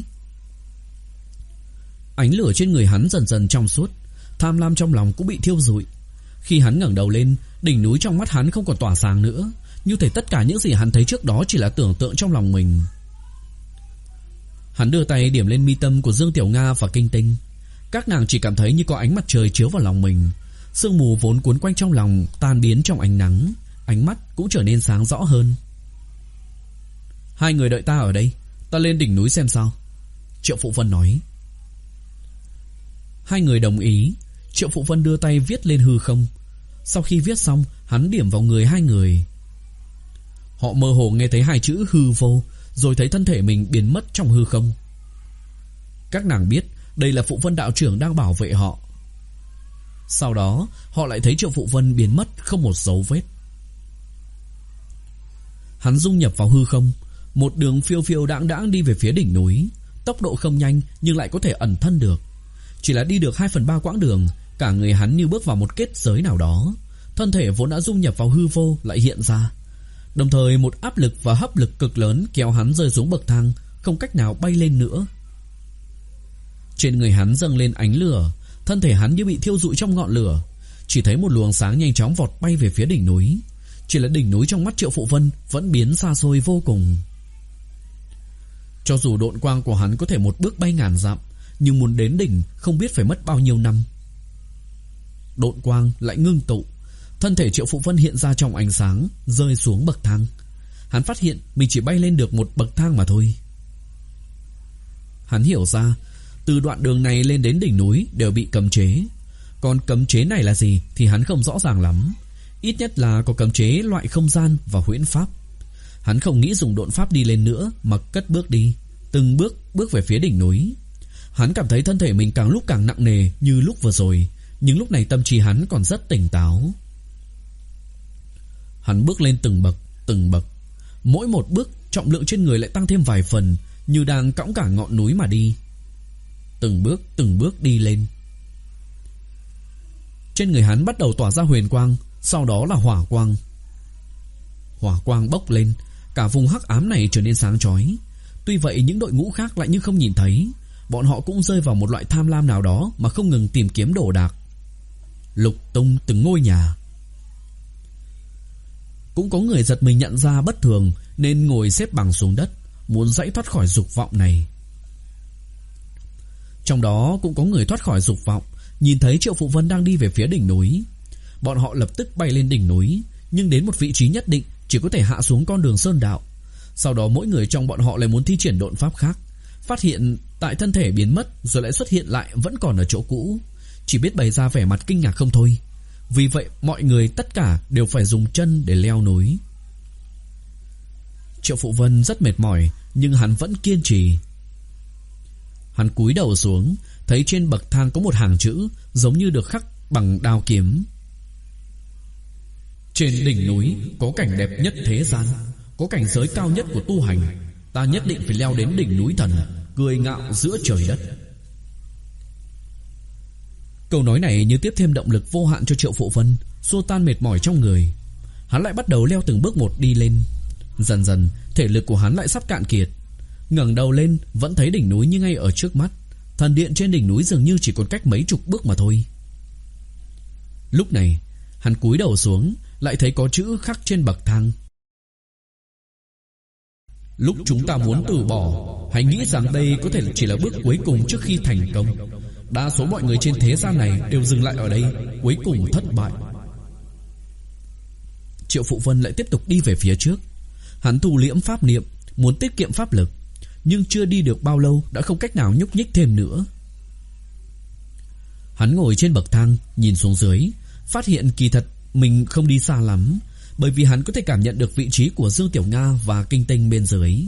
Ánh lửa trên người hắn dần dần trong suốt, tham lam trong lòng cũng bị thiêu rụi. Khi hắn ngẩng đầu lên, đỉnh núi trong mắt hắn không còn tỏa sáng nữa, như thể tất cả những gì hắn thấy trước đó chỉ là tưởng tượng trong lòng mình. Hắn đưa tay điểm lên mi tâm của Dương Tiểu Nga và Kinh Tinh. Các nàng chỉ cảm thấy như có ánh mặt trời chiếu vào lòng mình. Sương mù vốn cuốn quanh trong lòng tan biến trong ánh nắng, ánh mắt cũng trở nên sáng rõ hơn. Hai người đợi ta ở đây, ta lên đỉnh núi xem sao, Triệu Phụ Vân nói. Hai người đồng ý. Triệu Phụ Vân đưa tay viết lên hư không. Sau khi viết xong, hắn điểm vào người hai người. Họ mơ hồ nghe thấy hai chữ hư vô, rồi thấy thân thể mình biến mất trong hư không. Các nàng biết đây là Phụ Vân đạo trưởng đang bảo vệ họ. Sau đó họ lại thấy Triệu Phụ Vân biến mất không một dấu vết. Hắn dung nhập vào hư không, một đường phiêu phiêu đãng đãng đi về phía đỉnh núi. Tốc độ không nhanh nhưng lại có thể ẩn thân được. Chỉ là đi được hai phần ba quãng đường, cả người hắn như bước vào một kết giới nào đó. Thân thể vốn đã dung nhập vào hư vô lại hiện ra. Đồng thời một áp lực và hấp lực cực lớn kéo hắn rơi xuống bậc thang, không cách nào bay lên nữa. Trên người hắn dâng lên ánh lửa, thân thể hắn như bị thiêu rụi trong ngọn lửa. Chỉ thấy một luồng sáng nhanh chóng vọt bay về phía đỉnh núi. Chỉ là đỉnh núi trong mắt Triệu Phụ Vân vẫn biến xa xôi vô cùng. Cho dù độn quang của hắn có thể một bước bay ngàn dặm, nhưng muốn đến đỉnh không biết phải mất bao nhiêu năm. Độn quang lại ngưng tụ, thân thể Triệu Phụ Vân hiện ra trong ánh sáng, rơi xuống bậc thang. Hắn phát hiện mình chỉ bay lên được một bậc thang mà thôi. Hắn hiểu ra, từ đoạn đường này lên đến đỉnh núi đều bị cấm chế. Còn cấm chế này là gì thì hắn không rõ ràng lắm. Ít nhất là có cấm chế loại không gian và huyễn pháp. Hắn không nghĩ dùng độn pháp đi lên nữa, mà cất bước đi, từng bước bước về phía đỉnh núi. Hắn cảm thấy thân thể mình càng lúc càng nặng nề như lúc vừa rồi, nhưng lúc này tâm trí hắn còn rất tỉnh táo. Hắn bước lên từng bậc, từng bậc. Mỗi một bước trọng lượng trên người lại tăng thêm vài phần, như đang cõng cả ngọn núi mà đi. Từng bước, từng bước đi lên. Trên người hắn bắt đầu tỏa ra huyền quang, sau đó là hỏa quang. Hỏa quang bốc lên, cả vùng hắc ám này trở nên sáng chói. Tuy vậy những đội ngũ khác lại như không nhìn thấy. Bọn họ cũng rơi vào một loại tham lam nào đó mà không ngừng tìm kiếm đồ đạc, lục tung từng ngôi nhà. Cũng có người giật mình nhận ra bất thường nên ngồi xếp bằng xuống đất, muốn giãy thoát khỏi dục vọng này. Trong đó cũng có người thoát khỏi dục vọng, nhìn thấy Triệu Phụ Vân đang đi về phía đỉnh núi. Bọn họ lập tức bay lên đỉnh núi, nhưng đến một vị trí nhất định chỉ có thể hạ xuống con đường sơn đạo. Sau đó mỗi người trong bọn họ lại muốn thi triển độn pháp khác, phát hiện tại thân thể biến mất rồi lại xuất hiện lại vẫn còn ở chỗ cũ, chỉ biết bày ra vẻ mặt kinh ngạc không thôi. Vì vậy mọi người tất cả đều phải dùng chân để leo núi. Triệu Phụ Vân rất mệt mỏi, nhưng hắn vẫn kiên trì. Hắn cúi đầu xuống, thấy trên bậc thang có một hàng chữ giống như được khắc bằng đao kiếm. Trên đỉnh núi có cảnh đẹp nhất thế gian, có cảnh giới cao nhất của tu hành. Ta nhất định phải leo đến đỉnh núi thần, cười ngạo giữa trời đất. Câu nói này như tiếp thêm động lực vô hạn cho Triệu Phụ Vân, xua tan mệt mỏi trong người. Hắn lại bắt đầu leo từng bước một đi lên. Dần dần thể lực của hắn lại sắp cạn kiệt. Ngẩng đầu lên vẫn thấy đỉnh núi như ngay ở trước mắt. Thần điện trên đỉnh núi dường như chỉ còn cách mấy chục bước mà thôi. Lúc này hắn cúi đầu xuống, lại thấy có chữ khắc trên bậc thang. Lúc chúng ta muốn từ bỏ, hãy nghĩ rằng đây có thể chỉ là bước cuối cùng trước khi thành công. Đa số mọi người trên thế gian này đều dừng lại ở đây, cuối cùng thất bại. Triệu Phụ Vân lại tiếp tục đi về phía trước. Hắn thu liễm pháp niệm, muốn tiết kiệm pháp lực, nhưng chưa đi được bao lâu đã không cách nào nhúc nhích thêm nữa. Hắn ngồi trên bậc thang, nhìn xuống dưới, phát hiện kỳ thật mình không đi xa lắm, bởi vì hắn có thể cảm nhận được vị trí của Dương Tiểu Nga và Kinh Tinh bên dưới.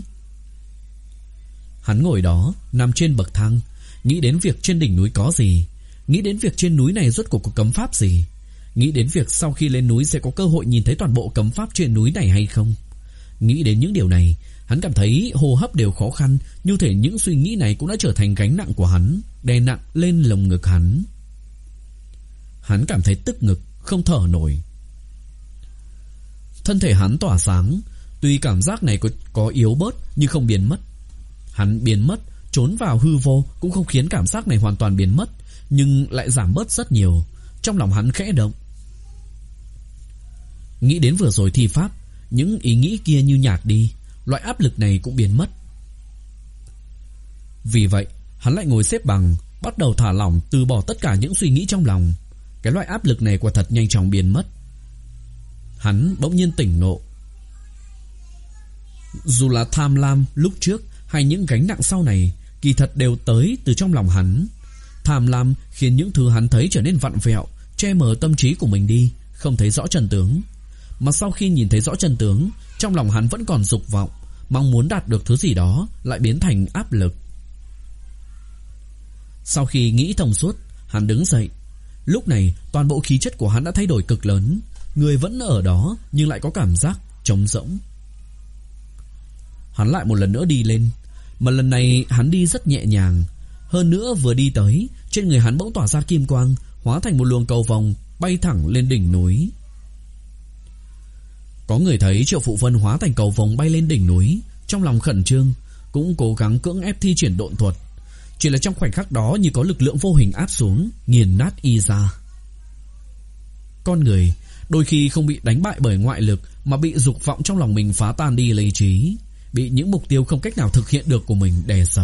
Hắn ngồi đó, nằm trên bậc thang, nghĩ đến việc trên đỉnh núi có gì, nghĩ đến việc trên núi này rốt cuộc có cấm pháp gì, nghĩ đến việc sau khi lên núi sẽ có cơ hội nhìn thấy toàn bộ cấm pháp trên núi này hay không. Nghĩ đến những điều này, hắn cảm thấy hô hấp đều khó khăn, như thể những suy nghĩ này cũng đã trở thành gánh nặng của hắn, đè nặng lên lồng ngực hắn. Hắn cảm thấy tức ngực, không thở nổi. Thân thể hắn tỏa sáng, tuy cảm giác này có, có yếu bớt nhưng không biến mất. Hắn biến mất, trốn vào hư vô cũng không khiến cảm giác này hoàn toàn biến mất, nhưng lại giảm bớt rất nhiều. Trong lòng hắn khẽ động. Nghĩ đến vừa rồi thi pháp, những ý nghĩ kia như nhạt đi, loại áp lực này cũng biến mất. Vì vậy hắn lại ngồi xếp bằng, bắt đầu thả lỏng, từ bỏ tất cả những suy nghĩ trong lòng. Cái loại áp lực này quả thật nhanh chóng biến mất. Hắn bỗng nhiên tỉnh ngộ. Dù là tham lam lúc trước hay những gánh nặng sau này, kỳ thật đều tới từ trong lòng hắn. Tham lam khiến những thứ hắn thấy trở nên vặn vẹo, che mờ tâm trí của mình đi, không thấy rõ chân tướng. Mà sau khi nhìn thấy rõ chân tướng, trong lòng hắn vẫn còn dục vọng, mong muốn đạt được thứ gì đó lại biến thành áp lực. Sau khi nghĩ thông suốt, hắn đứng dậy. Lúc này toàn bộ khí chất của hắn đã thay đổi cực lớn. Người vẫn ở đó nhưng lại có cảm giác trống rỗng. Hắn lại một lần nữa đi lên, mà lần này hắn đi rất nhẹ nhàng. Hơn nữa vừa đi tới, trên người hắn bỗng tỏa ra kim quang, hóa thành một luồng cầu vồng bay thẳng lên đỉnh núi. Có người thấy Triệu Phụ Vân hóa thành cầu vồng bay lên đỉnh núi, trong lòng khẩn trương, cũng cố gắng cưỡng ép thi triển độn thuật. Chỉ là trong khoảnh khắc đó như có lực lượng vô hình áp xuống, nghiền nát y ra. Con người đôi khi không bị đánh bại bởi ngoại lực, mà bị dục vọng trong lòng mình phá tan đi lý trí, bị những mục tiêu không cách nào thực hiện được của mình đè sập.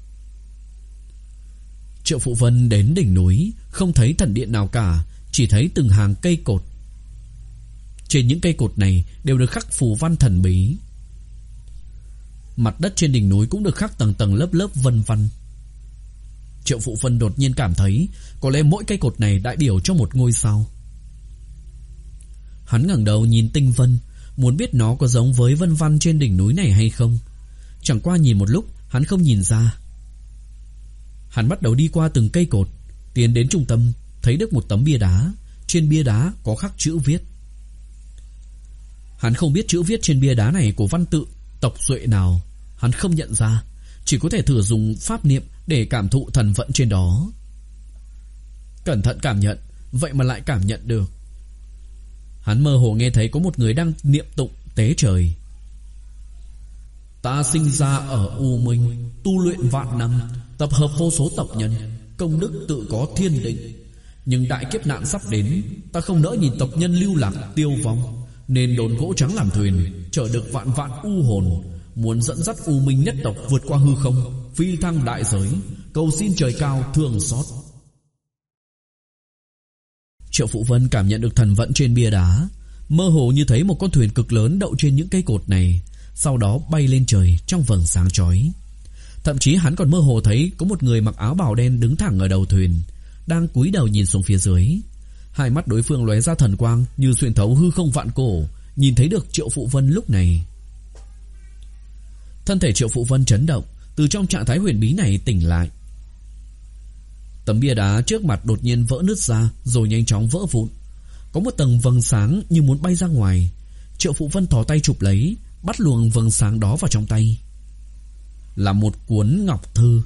Triệu Phụ Vân đến đỉnh núi, không thấy thần điện nào cả, chỉ thấy từng hàng cây cột. Trên những cây cột này đều được khắc phù văn thần bí. Mặt đất trên đỉnh núi cũng được khắc tầng tầng lớp lớp vân văn. Triệu Phụ Vân đột nhiên cảm thấy có lẽ mỗi cây cột này đại biểu cho một ngôi sao. Hắn ngẩng đầu nhìn tinh vân, muốn biết nó có giống với vân văn trên đỉnh núi này hay không. Chẳng qua nhìn một lúc, hắn không nhìn ra. Hắn bắt đầu đi qua từng cây cột, tiến đến trung tâm, thấy được một tấm bia đá. Trên bia đá có khắc chữ viết. Hắn không biết chữ viết trên bia đá này của văn tự tộc Duệ nào, hắn không nhận ra, chỉ có thể thử dùng pháp niệm để cảm thụ thần vận trên đó. Cẩn thận cảm nhận, vậy mà lại cảm nhận được. Hắn mơ hồ nghe thấy có một người đang niệm tụng tế trời. Ta sinh ra ở U Minh, tu luyện vạn năm, tập hợp vô số tộc nhân, công đức tự có thiên định. Nhưng đại kiếp nạn sắp đến, ta không nỡ nhìn tộc nhân lưu lạc tiêu vong, nên đốn gỗ trắng làm thuyền, chở được vạn vạn u hồn, muốn dẫn dắt U Minh nhất tộc vượt qua hư không, phi thăng đại giới, cầu xin trời cao thương xót. Triệu Phụ Vân cảm nhận được thần vận trên bia đá, mơ hồ như thấy một con thuyền cực lớn đậu trên những cây cột này, sau đó bay lên trời trong vầng sáng chói. Thậm chí hắn còn mơ hồ thấy có một người mặc áo bào đen đứng thẳng ở đầu thuyền, đang cúi đầu nhìn xuống phía dưới. Hai mắt đối phương lóe ra thần quang như xuyên thấu hư không vạn cổ, nhìn thấy được Triệu Phụ Vân lúc này. Thân thể Triệu Phụ Vân chấn động, từ trong trạng thái huyền bí này tỉnh lại. Tấm bia đá trước mặt đột nhiên vỡ nứt ra, rồi nhanh chóng vỡ vụn. Có một tầng vầng sáng như muốn bay ra ngoài. Triệu Phụ Vân thò tay chụp lấy, bắt luồng vầng sáng đó vào trong tay. Là một cuốn ngọc thư.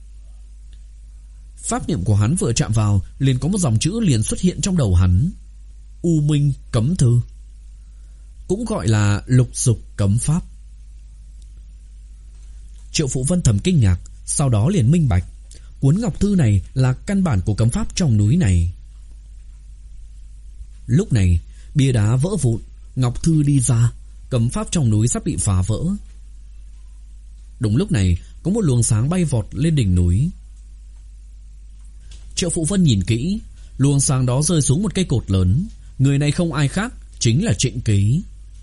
Pháp niệm của hắn vừa chạm vào, liền có một dòng chữ liền xuất hiện trong đầu hắn. U Minh cấm thư, cũng gọi là lục dục cấm pháp. Triệu Phụ Vân thầm kinh ngạc, sau đó liền minh bạch, cuốn ngọc thư này là căn bản của cấm pháp trong núi này. Lúc này bia đá vỡ vụn, ngọc thư đi ra, cấm pháp trong núi sắp bị phá vỡ. Đúng lúc này có một luồng sáng bay vọt lên đỉnh núi. Triệu Phụ Vân nhìn kỹ, luồng sáng đó rơi xuống một cây cột lớn. Người này không ai khác, chính là Trịnh Ký.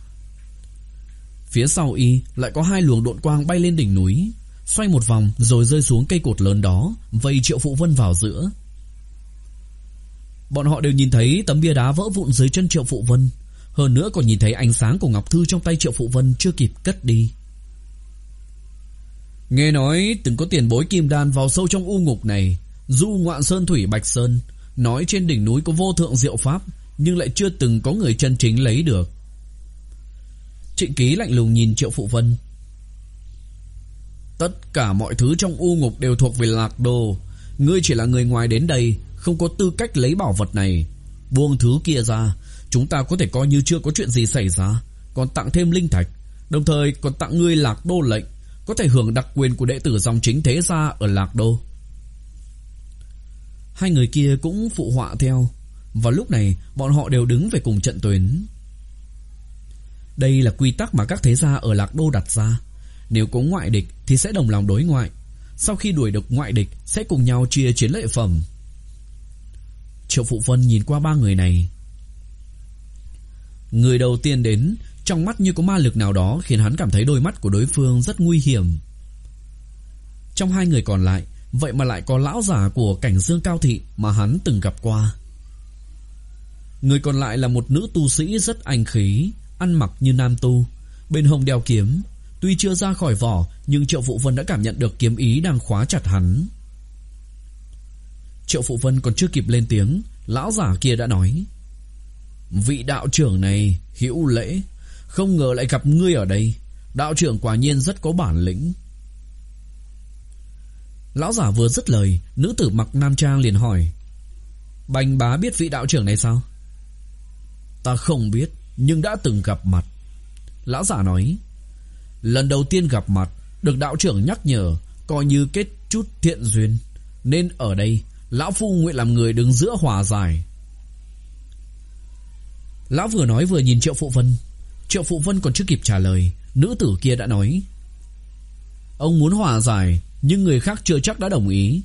Phía sau y lại có hai luồng độn quang bay lên đỉnh núi, xoay một vòng rồi rơi xuống cây cột lớn đó, vây Triệu Phụ Vân vào giữa. Bọn họ đều nhìn thấy tấm bia đá vỡ vụn dưới chân Triệu Phụ Vân, hơn nữa còn nhìn thấy ánh sáng của ngọc thư trong tay Triệu Phụ Vân chưa kịp cất đi. Nghe nói từng có tiền bối kim đan vào sâu trong u ngục này, du ngoạn sơn thủy Bạch Sơn, nói trên đỉnh núi có vô thượng diệu pháp, nhưng lại chưa từng có người chân chính lấy được. Trịnh Ký lạnh lùng nhìn Triệu Phụ Vân. Tất cả mọi thứ trong u ngục đều thuộc về Lạc Đô, ngươi chỉ là người ngoài đến đây, không có tư cách lấy bảo vật này. Buông thứ kia ra, chúng ta có thể coi như chưa có chuyện gì xảy ra, còn tặng thêm linh thạch, đồng thời còn tặng ngươi Lạc Đô lệnh, có thể hưởng đặc quyền của đệ tử dòng chính thế gia ở Lạc Đô. Hai người kia cũng phụ họa theo. Vào lúc này bọn họ đều đứng về cùng trận tuyến. Đây là quy tắc mà các thế gia ở Lạc Đô đặt ra. Nếu có ngoại địch thì sẽ đồng lòng đối ngoại, sau khi đuổi được ngoại địch sẽ cùng nhau chia chiến lợi phẩm. Triệu Phụ Vân nhìn qua ba người này. Người đầu tiên đến, trong mắt như có ma lực nào đó khiến hắn cảm thấy đôi mắt của đối phương rất nguy hiểm. Trong hai người còn lại, vậy mà lại có lão giả của Cảnh Dương Cao Thị mà hắn từng gặp qua. Người còn lại là một nữ tu sĩ rất anh khí, ăn mặc như nam tu, bên hông đeo kiếm. Tuy chưa ra khỏi vỏ, nhưng Triệu Phụ Vân đã cảm nhận được kiếm ý đang khóa chặt hắn. Triệu Phụ Vân còn chưa kịp lên tiếng, lão giả kia đã nói: vị đạo trưởng này hữu lễ, không ngờ lại gặp ngươi ở đây. Đạo trưởng quả nhiên rất có bản lĩnh. Lão giả vừa dứt lời, nữ tử mặc nam trang liền hỏi: Bành bá biết vị đạo trưởng này sao? Ta không biết, nhưng đã từng gặp mặt. Lão giả nói: lần đầu tiên gặp mặt, được đạo trưởng nhắc nhở, coi như kết chút thiện duyên, nên ở đây lão phu nguyện làm người đứng giữa hòa giải. Lão vừa nói vừa nhìn Triệu Phụ Vân. Triệu Phụ Vân còn chưa kịp trả lời, nữ tử kia đã nói: ông muốn hòa giải, nhưng người khác chưa chắc đã đồng ý.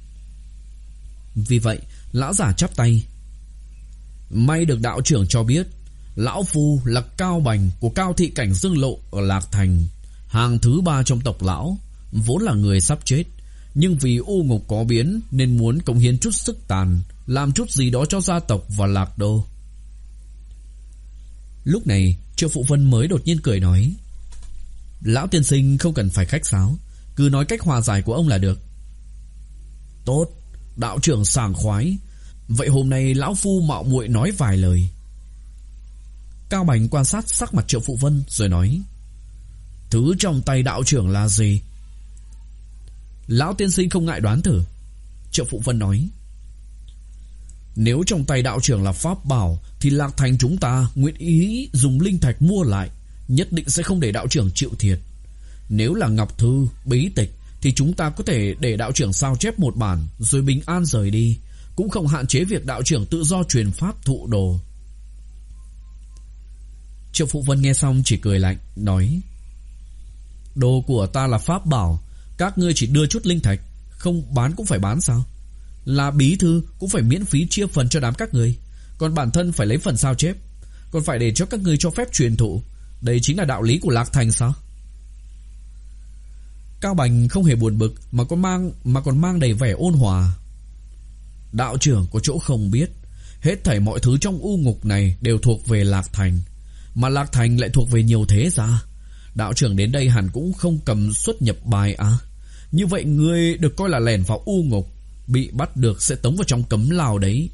Vì vậy lão giả chắp tay: may được đạo trưởng cho biết, lão phu là Cao Bành của Cao Thị Cảnh Dương Lộ ở Lạc Thành, hàng thứ ba trong tộc lão, vốn là người sắp chết, nhưng vì u ngục có biến nên muốn cống hiến chút sức tàn, làm chút gì đó cho gia tộc và Lạc Đô. Lúc này Triệu Phụ Vân mới đột nhiên cười nói: lão tiên sinh không cần phải khách sáo, cứ nói cách hòa giải của ông là được. Tốt, đạo trưởng sảng khoái. Vậy hôm nay lão phu mạo muội nói vài lời. Cao Bành quan sát sắc mặt Triệu Phụ Vân rồi nói: thứ trong tay đạo trưởng là gì? Lão tiên sinh không ngại đoán thử. Triệu Phụ Vân nói: nếu trong tay đạo trưởng là pháp bảo thì Lạc Thành chúng ta nguyện ý dùng linh thạch mua lại, nhất định sẽ không để đạo trưởng chịu thiệt. Nếu là ngọc thư, bí tịch thì chúng ta có thể để đạo trưởng sao chép một bản rồi bình an rời đi, cũng không hạn chế việc đạo trưởng tự do truyền pháp thụ đồ. Triệu Phụ Vân nghe xong chỉ cười lạnh, nói: đồ của ta là pháp bảo, các ngươi chỉ đưa chút linh thạch, không bán cũng phải bán sao? Là bí thư cũng phải miễn phí chia phần cho đám các ngươi, còn bản thân phải lấy phần sao chép, còn phải để cho các ngươi cho phép truyền thụ. Đây chính là đạo lý của Lạc Thành sao? Cao Bành không hề buồn bực mà còn mang mà còn mang đầy vẻ ôn hòa. Đạo trưởng có chỗ không biết, hết thảy mọi thứ trong u ngục này đều thuộc về Lạc Thành, mà Lạc Thành lại thuộc về nhiều thế gia. Đạo trưởng đến đây hẳn cũng không cầm xuất nhập bài à? Như vậy ngươi được coi là lẻn vào u ngục, bị bắt được sẽ tống vào trong cấm lao đấy.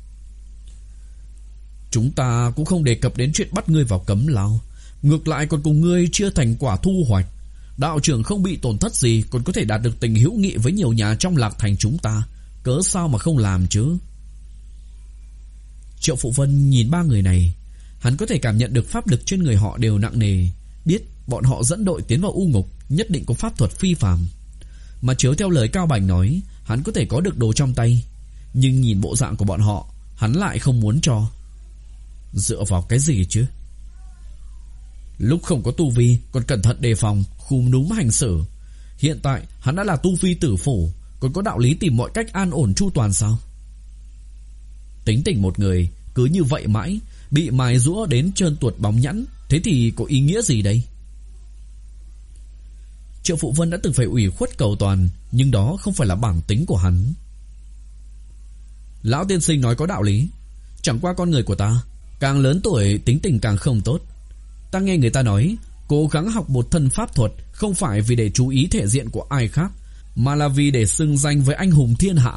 Chúng ta cũng không đề cập đến chuyện bắt ngươi vào cấm lao, ngược lại còn cùng ngươi chia thành quả thu hoạch. Đạo trưởng không bị tổn thất gì, còn có thể đạt được tình hữu nghị với nhiều nhà trong Lạc Thành chúng ta, cớ sao mà không làm chứ? Triệu Phụ Vân nhìn ba người này, hắn có thể cảm nhận được pháp lực trên người họ đều nặng nề, biết bọn họ dẫn đội tiến vào u ngục nhất định có pháp thuật phi phàm. Mà chiếu theo lời Cao Bành nói, hắn có thể có được đồ trong tay, nhưng nhìn bộ dạng của bọn họ, hắn lại không muốn cho. Dựa vào cái gì chứ? Lúc không có tu vi còn cẩn thận đề phòng, khúm núm hành xử. Hiện tại hắn đã là tu vi tử phủ, còn có đạo lý tìm mọi cách an ổn chu toàn sao? Tính tình một người cứ như vậy mãi, bị mài giũa đến trơn tuột bóng nhẵn, thế thì có ý nghĩa gì đây? Triệu Phụ Vân đã từng phải ủy khuất cầu toàn, nhưng đó không phải là bản tính của hắn. Lão tiên sinh nói có đạo lý. Chẳng qua con người của ta càng lớn tuổi tính tình càng không tốt. Ta nghe người ta nói, cố gắng học một thân pháp thuật không phải vì để chú ý thể diện của ai khác, mà là vì để xưng danh với anh hùng thiên hạ.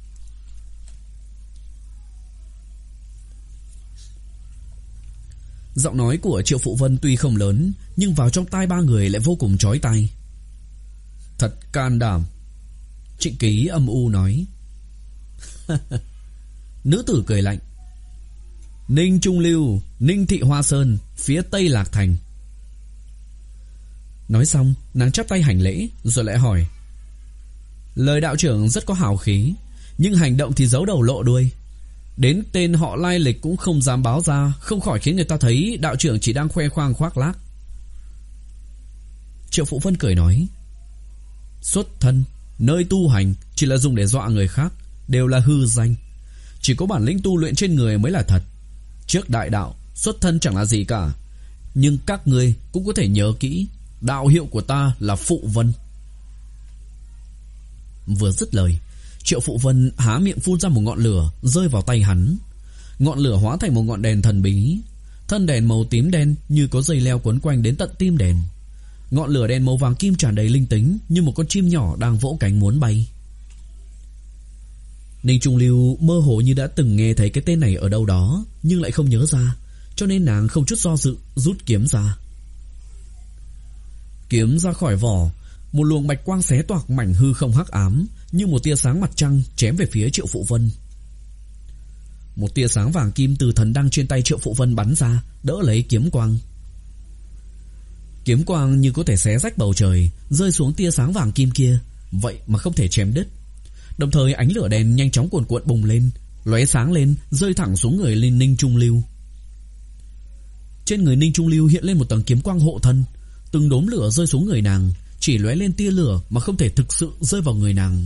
Giọng nói của Triệu Phụ Vân tuy không lớn, nhưng vào trong tai ba người lại vô cùng chói tai. Thật can đảm. Trịnh Ký âm u nói. Nữ tử cười lạnh. Ninh Trung Lưu, Ninh Thị Hoa Sơn, phía tây Lạc Thành. Nói xong nàng chắp tay hành lễ, rồi lại hỏi. Lời đạo trưởng rất có hào khí, nhưng hành động thì giấu đầu lộ đuôi. Đến tên họ lai lịch cũng không dám báo ra, không khỏi khiến người ta thấy đạo trưởng chỉ đang khoe khoang khoác lác. Triệu Phụ Vân cười nói. Xuất thân, nơi tu hành chỉ là dùng để dọa người khác, đều là hư danh. Chỉ có bản lĩnh tu luyện trên người mới là thật. Trước đại đạo, xuất thân chẳng là gì cả. Nhưng các ngươi cũng có thể nhớ kỹ, đạo hiệu của ta là Phụ Vân. Vừa dứt lời, Triệu Phụ Vân há miệng phun ra một ngọn lửa rơi vào tay hắn. Ngọn lửa hóa thành một ngọn đèn thần bí. Thân đèn màu tím đen như có dây leo quấn quanh đến tận tim đèn. Ngọn lửa đèn màu vàng kim tràn đầy linh tính, như một con chim nhỏ đang vỗ cánh muốn bay. Ninh Trung Lưu mơ hồ như đã từng nghe thấy cái tên này ở đâu đó, nhưng lại không nhớ ra, cho nên nàng không chút do dự rút kiếm ra. Kiếm ra khỏi vỏ, một luồng bạch quang xé toạc mảnh hư không hắc ám, như một tia sáng mặt trăng chém về phía Triệu Phụ Vân. Một tia sáng vàng kim từ thần đăng trên tay Triệu Phụ Vân bắn ra, đỡ lấy kiếm quang. Kiếm quang như có thể xé rách bầu trời, rơi xuống tia sáng vàng kim kia, vậy mà không thể chém đứt. Đồng thời ánh lửa đèn nhanh chóng cuồn cuộn bùng lên, lóe sáng lên, rơi thẳng xuống người lên Ninh Trung Lưu. Trên người Ninh Trung Lưu hiện lên một tầng kiếm quang hộ thân, từng đốm lửa rơi xuống người nàng, chỉ lóe lên tia lửa mà không thể thực sự rơi vào người nàng.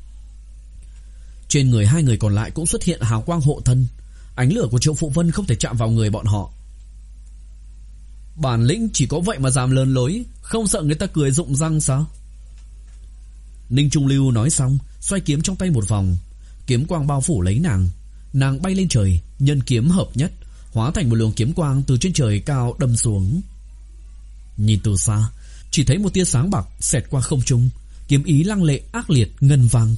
Trên người hai người còn lại cũng xuất hiện hào quang hộ thân, ánh lửa của Triệu Phụ Vân không thể chạm vào người bọn họ. Bản lĩnh chỉ có vậy mà dám lớn lối, không sợ người ta cười rụng răng sao? Ninh Trung Lưu nói xong, xoay kiếm trong tay một vòng, kiếm quang bao phủ lấy nàng. Nàng bay lên trời, nhân kiếm hợp nhất, hóa thành một luồng kiếm quang từ trên trời cao đâm xuống. Nhìn từ xa, chỉ thấy một tia sáng bạc xẹt qua không trung, kiếm ý lăng lệ ác liệt ngân vang.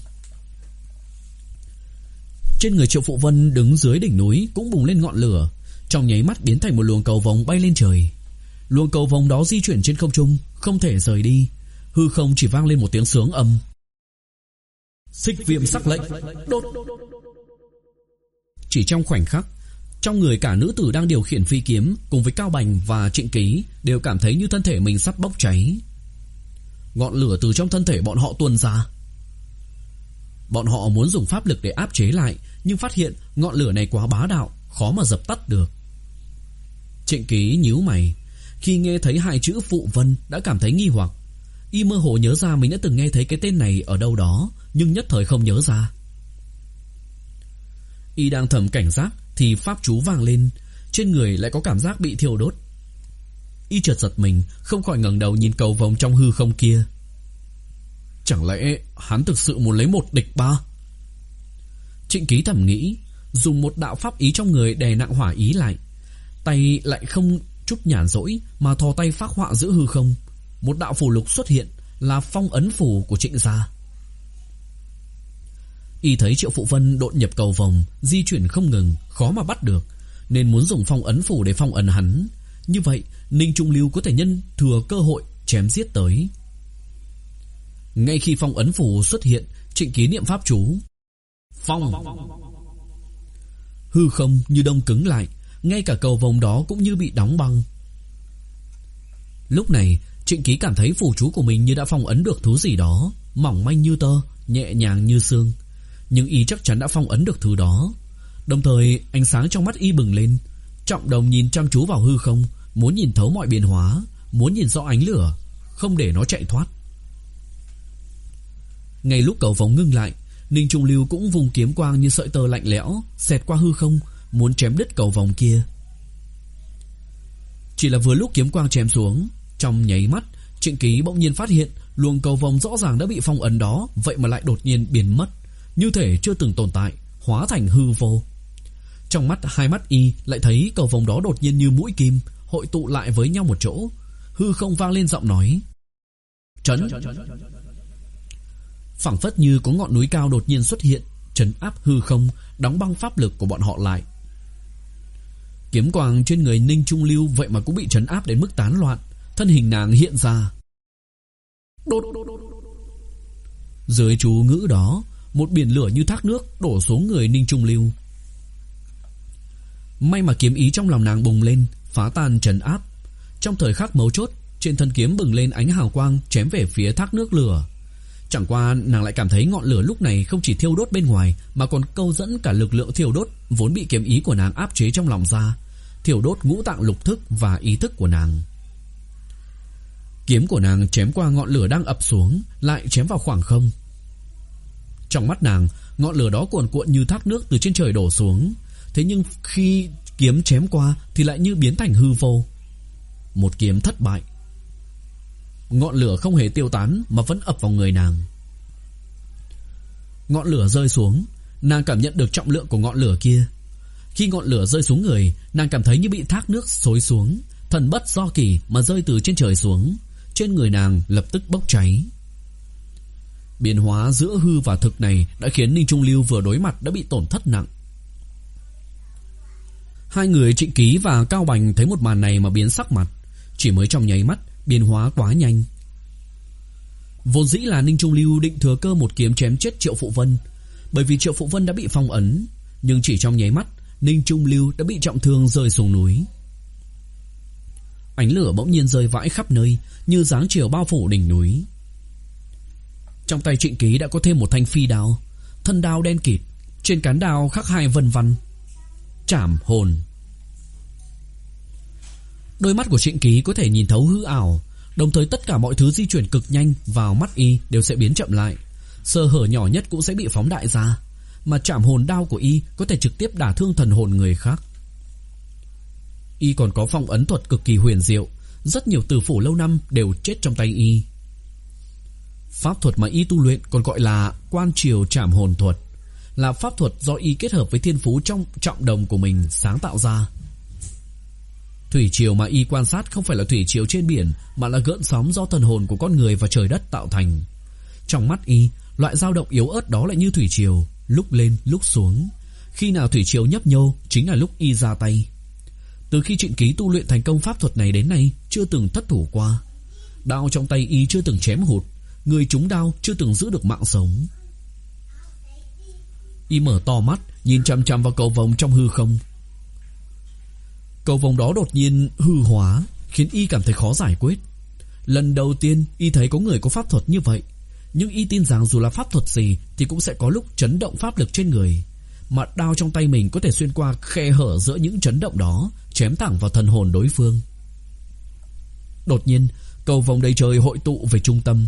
Trên người Triệu Phụ Vân đứng dưới đỉnh núi cũng bùng lên ngọn lửa, trong nháy mắt biến thành một luồng cầu vồng bay lên trời. Luồng cầu vồng đó di chuyển trên không trung, không thể rời đi, hư không chỉ vang lên một tiếng sướng âm. Xích viêm sắc lệnh, đốt. Chỉ trong khoảnh khắc, trong người cả nữ tử đang điều khiển phi kiếm cùng với Cao Bành và Trịnh Ký đều cảm thấy như thân thể mình sắp bốc cháy. Ngọn lửa từ trong thân thể bọn họ tuôn ra. Bọn họ muốn dùng pháp lực để áp chế lại, nhưng phát hiện ngọn lửa này quá bá đạo, khó mà dập tắt được. Trịnh Ký nhíu mày, khi nghe thấy hai chữ Phụ Vân đã cảm thấy nghi hoặc. Y mơ hồ nhớ ra mình đã từng nghe thấy cái tên này ở đâu đó, nhưng nhất thời không nhớ ra. Y đang thầm cảnh giác thì pháp chú vang lên, trên người lại có cảm giác bị thiêu đốt. Y chợt giật mình, không khỏi ngẩng đầu nhìn cầu vồng trong hư không kia. Chẳng lẽ hắn thực sự muốn lấy một địch ba? Trịnh Ký thầm nghĩ, dùng một đạo pháp ý trong người đè nặng hỏa ý lại, tay lại không chút nhàn rỗi mà thò tay phác họa giữa hư không. Một đạo phù lục xuất hiện, là phong ấn phù của Trịnh gia. Y thấy Triệu Phụ Vân độn nhập cầu vồng, di chuyển không ngừng, khó mà bắt được, nên muốn dùng phong ấn phù để phong ấn hắn. Như vậy Ninh Trung Lưu có thể nhân thừa cơ hội chém giết tới. Ngay khi phong ấn phù xuất hiện, Trịnh Ký niệm pháp chú phong, hư không như đông cứng lại, ngay cả cầu vồng đó cũng như bị đóng băng. Lúc này Trịnh Ký cảm thấy phù chú của mình như đã phong ấn được thứ gì đó, mỏng manh như tơ, nhẹ nhàng như sương, nhưng y chắc chắn đã phong ấn được thứ đó. Đồng thời ánh sáng trong mắt y bừng lên, trọng đồng nhìn chăm chú vào hư không, muốn nhìn thấu mọi biến hóa, muốn nhìn rõ ánh lửa, không để nó chạy thoát. Ngay lúc cầu vồng ngưng lại, Ninh Trung Lưu cũng vùng kiếm quang như sợi tơ lạnh lẽo xẹt qua hư không, muốn chém đứt cầu vồng kia. Chỉ là vừa lúc kiếm quang chém xuống, trong nháy mắt Trịnh Ký bỗng nhiên phát hiện luồng cầu vồng rõ ràng đã bị phong ấn đó vậy mà lại đột nhiên biến mất, như thể chưa từng tồn tại, hóa thành hư vô. Trong mắt hai mắt y lại thấy cầu vồng đó đột nhiên như mũi kim hội tụ lại với nhau một chỗ. Hư không vang lên giọng nói trấn. Phảng phất như có ngọn núi cao đột nhiên xuất hiện, trấn áp hư không, đóng băng pháp lực của bọn họ lại. Kiếm quang trên người Ninh Trung Lưu vậy mà cũng bị trấn áp đến mức tán loạn, thân hình nàng hiện ra. Đốt. Dưới chú ngữ đó, một biển lửa như thác nước đổ xuống người Ninh Trung Lưu. May mà kiếm ý trong lòng nàng bùng lên, phá tan trấn áp. Trong thời khắc mấu chốt, trên thân kiếm bừng lên ánh hào quang chém về phía thác nước lửa. Chẳng qua nàng lại cảm thấy ngọn lửa lúc này không chỉ thiêu đốt bên ngoài, mà còn câu dẫn cả lực lượng thiêu đốt vốn bị kiếm ý của nàng áp chế trong lòng ra, thiêu đốt ngũ tạng lục thức và ý thức của nàng. Kiếm của nàng chém qua ngọn lửa đang ập xuống, lại chém vào khoảng không. Trong mắt nàng, ngọn lửa đó cuồn cuộn như thác nước từ trên trời đổ xuống, thế nhưng khi kiếm chém qua thì lại như biến thành hư vô. Một kiếm thất bại. Ngọn lửa không hề tiêu tán mà vẫn ập vào người nàng. Ngọn lửa rơi xuống, nàng cảm nhận được trọng lượng của ngọn lửa kia. Khi ngọn lửa rơi xuống người, nàng cảm thấy như bị thác nước xối xuống, thần bất do kỳ mà rơi từ trên trời xuống. Trên người nàng lập tức bốc cháy. Biến hóa giữa hư và thực này đã khiến Ninh Trung Lưu vừa đối mặt đã bị tổn thất nặng. Hai người Trịnh Ký và Cao Bành thấy một màn này mà biến sắc mặt. Chỉ mới trong nháy mắt, biến hóa quá nhanh. Vốn dĩ là Ninh Trung Lưu định thừa cơ một kiếm chém chết Triệu Phụ Vân, bởi vì Triệu Phụ Vân đã bị phong ấn. Nhưng chỉ trong nháy mắt, Ninh Trung Lưu đã bị trọng thương rơi xuống núi. Ánh lửa bỗng nhiên rơi vãi khắp nơi, như dáng chiều bao phủ đỉnh núi. Trong tay Trịnh Ký đã có thêm một thanh phi đao, thân đao đen kịt, trên cán đao khắc hai vân văn: Trảm hồn. Đôi mắt của Trịnh Ký có thể nhìn thấu hư ảo, đồng thời tất cả mọi thứ di chuyển cực nhanh vào mắt y đều sẽ biến chậm lại, sơ hở nhỏ nhất cũng sẽ bị phóng đại ra, mà trảm hồn đao của y có thể trực tiếp đả thương thần hồn người khác. Y còn có phong ấn thuật cực kỳ huyền diệu, rất nhiều tử phủ lâu năm đều chết trong tay y. Pháp thuật mà y tu luyện còn gọi là Quan Triều Trảm Hồn Thuật, là pháp thuật do y kết hợp với thiên phú trong trọng đồng của mình sáng tạo ra. Thủy triều mà y quan sát không phải là thủy triều trên biển, mà là gợn sóng do thần hồn của con người và trời đất tạo thành. Trong mắt y, loại dao động yếu ớt đó lại như thủy triều, lúc lên lúc xuống. Khi nào thủy triều nhấp nhô chính là lúc y ra tay. Từ khi Trịnh Ký tu luyện thành công pháp thuật này đến nay, chưa từng thất thủ qua. Đao trong tay y chưa từng chém hụt, người trúng đao chưa từng giữ được mạng sống. Y mở to mắt, nhìn chằm chằm vào cầu vồng trong hư không. Cầu vồng đó đột nhiên hư hóa, khiến y cảm thấy khó giải quyết. Lần đầu tiên y thấy có người có pháp thuật như vậy, nhưng y tin rằng dù là pháp thuật gì thì cũng sẽ có lúc chấn động pháp lực trên người, mà đao trong tay mình có thể xuyên qua khe hở giữa những chấn động đó, chém thẳng vào thần hồn đối phương. Đột nhiên, cầu vồng đầy trời hội tụ về trung tâm.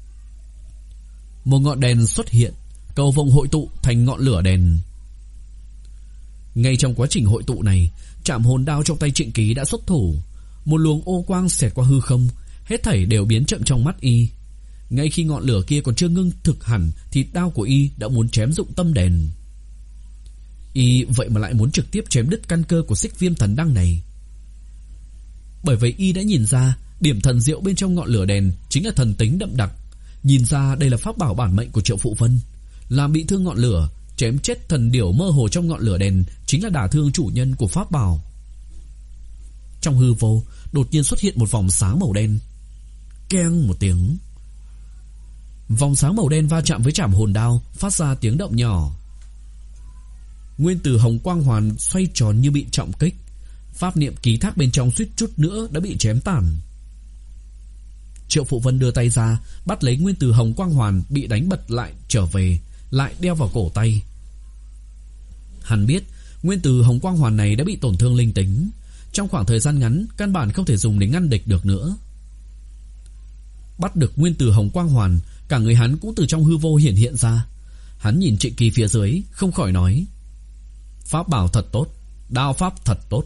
Một ngọn đèn xuất hiện, cầu vồng hội tụ thành ngọn lửa đèn. Ngay trong quá trình hội tụ này, trảm hồn đao trong tay Trịnh Ký đã xuất thủ. Một luồng ô quang xẹt qua hư không, hết thảy đều biến chậm trong mắt y. Ngay khi ngọn lửa kia còn chưa ngưng thực hẳn thì đao của y đã muốn chém dụng tâm đèn. Y vậy mà lại muốn trực tiếp chém đứt căn cơ của Xích Viêm Thần Đăng này. Bởi vậy y đã nhìn ra điểm thần diệu bên trong ngọn lửa đèn chính là thần tính đậm đặc. Nhìn ra đây là pháp bảo bản mệnh của Triệu Phụ Vân. Làm bị thương ngọn lửa, chém chết thần điểu mơ hồ trong ngọn lửa đèn chính là đả thương chủ nhân của pháp bảo. Trong hư vô đột nhiên xuất hiện một vòng sáng màu đen. Keng một tiếng, vòng sáng màu đen va chạm với trảm hồn đao, phát ra tiếng động nhỏ. Nguyên tử hồng quang hoàn xoay tròn như bị trọng kích. Pháp niệm ký thác bên trong suýt chút nữa đã bị chém tàn. Triệu Phụ Vân đưa tay ra, bắt lấy nguyên tử hồng quang hoàn bị đánh bật lại trở về, lại đeo vào cổ tay. Hắn biết nguyên tử hồng quang hoàn này đã bị tổn thương linh tính, trong khoảng thời gian ngắn căn bản không thể dùng để ngăn địch được nữa. Bắt được nguyên tử hồng quang hoàn, cả người hắn cũng từ trong hư vô hiện hiện ra. Hắn nhìn Trịnh Kỳ phía dưới, không khỏi nói: pháp bảo thật tốt, đao pháp thật tốt.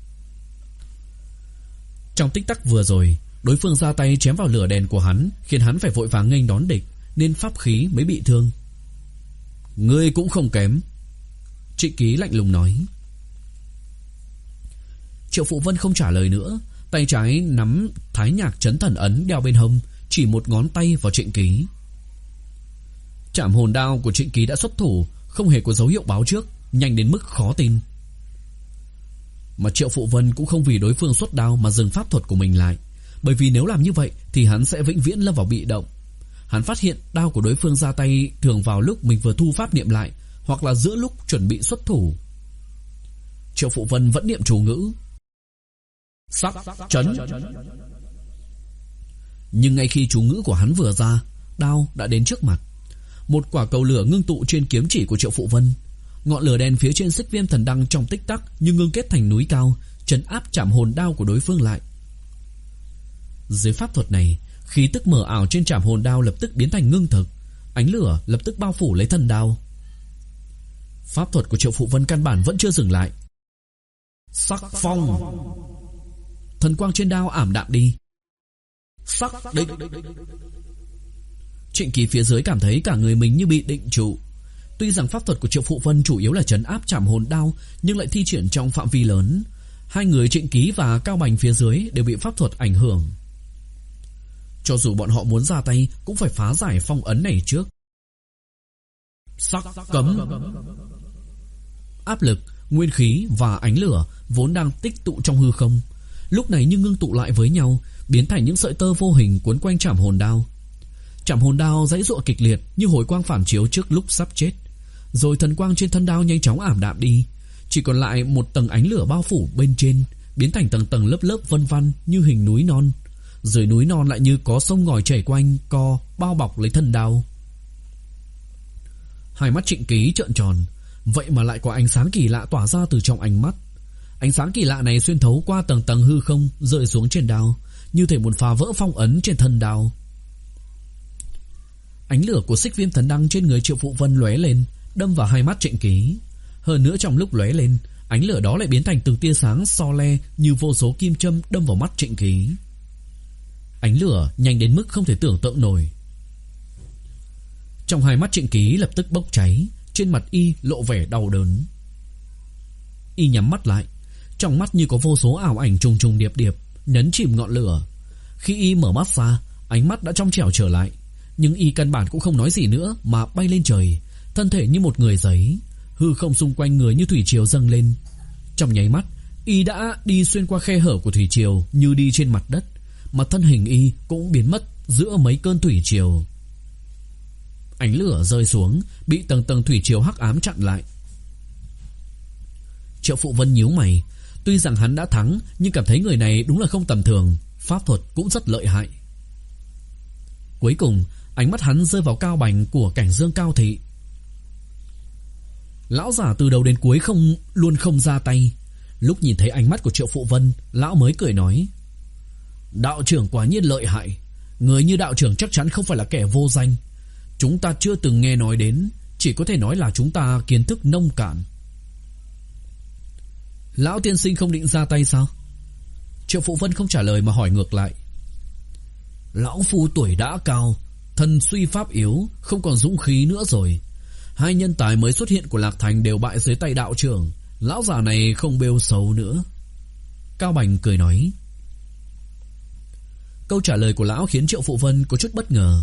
Trong tích tắc vừa rồi, đối phương ra tay chém vào lửa đèn của hắn, khiến hắn phải vội vàng nghênh đón địch, nên pháp khí mới bị thương. Ngươi cũng không kém, Trịnh Ký lạnh lùng nói. Triệu Phụ Vân không trả lời nữa, tay trái nắm Thái Nhạc Chấn Thần Ấn đeo bên hông, chỉ một ngón tay vào Trịnh Ký. Trảm hồn đao của Trịnh Ký đã xuất thủ, không hề có dấu hiệu báo trước, nhanh đến mức khó tin. Mà Triệu Phụ Vân cũng không vì đối phương xuất đao mà dừng pháp thuật của mình lại, bởi vì nếu làm như vậy thì hắn sẽ vĩnh viễn lâm vào bị động. Hắn phát hiện đao của đối phương ra tay thường vào lúc mình vừa thu pháp niệm lại, hoặc là giữa lúc chuẩn bị xuất thủ. Triệu Phụ Vân vẫn niệm chú ngữ sắc chấn, nhưng ngay khi chú ngữ của hắn vừa ra, đao đã đến trước mặt. Một quả cầu lửa ngưng tụ trên kiếm chỉ của Triệu Phụ Vân. Ngọn lửa đen phía trên Xích Viêm Thần Đăng trong tích tắc như ngưng kết thành núi cao, trấn áp trảm hồn đao của đối phương lại. Dưới pháp thuật này, khí tức mờ ảo trên trảm hồn đao lập tức biến thành ngưng thực, ánh lửa lập tức bao phủ lấy thân đao. Pháp thuật của Triệu Phụ Vân căn bản vẫn chưa dừng lại. Sắc phong, thần quang trên đao ảm đạm đi. Sắc định. Trịnh Kỳ phía dưới cảm thấy cả người mình như bị định trụ. Tuy rằng pháp thuật của Triệu Phụ Vân chủ yếu là trấn áp trảm hồn đao, nhưng lại thi triển trong phạm vi lớn. Hai người Trịnh Ký và Cao Bành phía dưới đều bị pháp thuật ảnh hưởng. Cho dù bọn họ muốn ra tay cũng phải phá giải phong ấn này trước. Sắc cấm. Áp lực, nguyên khí và ánh lửa vốn đang tích tụ trong hư không, lúc này như ngưng tụ lại với nhau, biến thành những sợi tơ vô hình quấn quanh trảm hồn đao. Trảm hồn đao giãy giụa kịch liệt như hồi quang phản chiếu trước lúc sắp chết, rồi thần quang trên thân đao nhanh chóng ảm đạm đi, chỉ còn lại một tầng ánh lửa bao phủ bên trên, biến thành tầng tầng lớp lớp vân vân như hình núi non. Dưới núi non lại như có sông ngòi chảy quanh co bao bọc lấy thân đao. Hai mắt Trịnh Ký trợn tròn, vậy mà lại có ánh sáng kỳ lạ tỏa ra từ trong ánh mắt. Ánh sáng kỳ lạ này xuyên thấu qua tầng tầng hư không rơi xuống trên đao, như thể muốn phá vỡ phong ấn trên thân đao. Ánh lửa của xích viêm thần đăng trên người Triệu Phụ Vân lóe lên, đâm vào hai mắt Trịnh Ký. Hơn nữa trong lúc lóe lên, ánh lửa đó lại biến thành từng tia sáng so le như vô số kim châm đâm vào mắt Trịnh Ký. Ánh lửa nhanh đến mức không thể tưởng tượng nổi. Trong hai mắt Trịnh Ký lập tức bốc cháy, trên mặt y lộ vẻ đau đớn. Y nhắm mắt lại, trong mắt như có vô số ảo ảnh trùng trùng điệp điệp nhấn chìm ngọn lửa. Khi y mở mắt ra, ánh mắt đã trong trẻo trở lại, nhưng y căn bản cũng không nói gì nữa mà bay lên trời, thân thể như một người giấy, hư không xung quanh người như thủy triều dâng lên. Trong nháy mắt, y đã đi xuyên qua khe hở của thủy triều như đi trên mặt đất, mà thân hình y cũng biến mất giữa mấy cơn thủy triều. Ánh lửa rơi xuống, bị tầng tầng thủy triều hắc ám chặn lại. Triệu Phụ Vân nhíu mày, tuy rằng hắn đã thắng nhưng cảm thấy người này đúng là không tầm thường, pháp thuật cũng rất lợi hại. Cuối cùng, ánh mắt hắn rơi vào Cao Bành của Cảnh Dương Cao Thị. Lão giả từ đầu đến cuối không luôn không ra tay. Lúc nhìn thấy ánh mắt của Triệu Phụ Vân, lão mới cười nói: đạo trưởng quả nhiên lợi hại. Người như đạo trưởng chắc chắn không phải là kẻ vô danh. Chúng ta chưa từng nghe nói đến, chỉ có thể nói là chúng ta kiến thức nông cạn. Lão tiên sinh không định ra tay sao? Triệu Phụ Vân không trả lời mà hỏi ngược lại. Lão phu tuổi đã cao, thân suy pháp yếu, không còn dũng khí nữa rồi. Hai nhân tài mới xuất hiện của Lạc Thành đều bại dưới tay đạo trưởng. Lão già này không bêu xấu nữa. Cao Bành cười nói. Câu trả lời của lão khiến Triệu Phụ Vân có chút bất ngờ.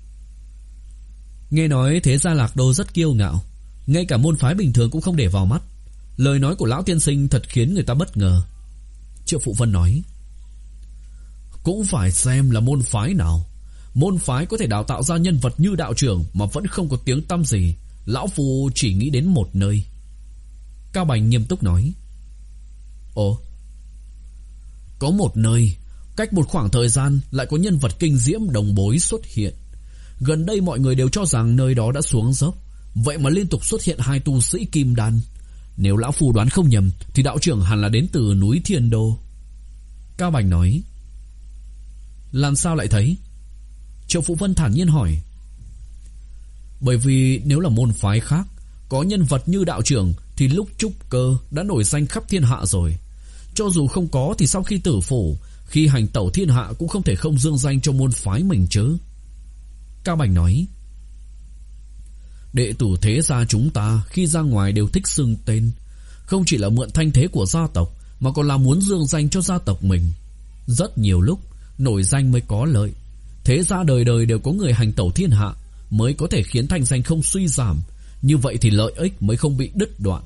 Nghe nói thế gia Lạc Đô rất kiêu ngạo, ngay cả môn phái bình thường cũng không để vào mắt. Lời nói của lão tiên sinh thật khiến người ta bất ngờ. Triệu Phụ Vân nói. Cũng phải xem là môn phái nào. Môn phái có thể đào tạo ra nhân vật như đạo trưởng mà vẫn không có tiếng tăm gì, lão phu chỉ nghĩ đến một nơi. Cao Bành nghiêm túc nói. Ồ, có một nơi, cách một khoảng thời gian lại có nhân vật kinh diễm đồng bối xuất hiện. Gần đây mọi người đều cho rằng nơi đó đã xuống dốc, vậy mà liên tục xuất hiện hai tu sĩ kim đan. Nếu lão phu đoán không nhầm thì đạo trưởng hẳn là đến từ núi Thiên Đô. Cao Bành nói. Làm sao lại thấy? Triệu Phụ Vân thản nhiên hỏi. Bởi vì nếu là môn phái khác, có nhân vật như đạo trưởng thì lúc trúc cơ đã nổi danh khắp thiên hạ rồi. Cho dù không có thì sau khi tử phủ, khi hành tẩu thiên hạ cũng không thể không dương danh cho môn phái mình chứ. Cao Bành nói. Đệ tử thế gia chúng ta khi ra ngoài đều thích xưng tên, không chỉ là mượn thanh thế của gia tộc, mà còn là muốn dương danh cho gia tộc mình. Rất nhiều lúc nổi danh mới có lợi. Thế gia đời đời đều có người hành tẩu thiên hạ, mới có thể khiến thanh danh không suy giảm. Như vậy thì lợi ích mới không bị đứt đoạn.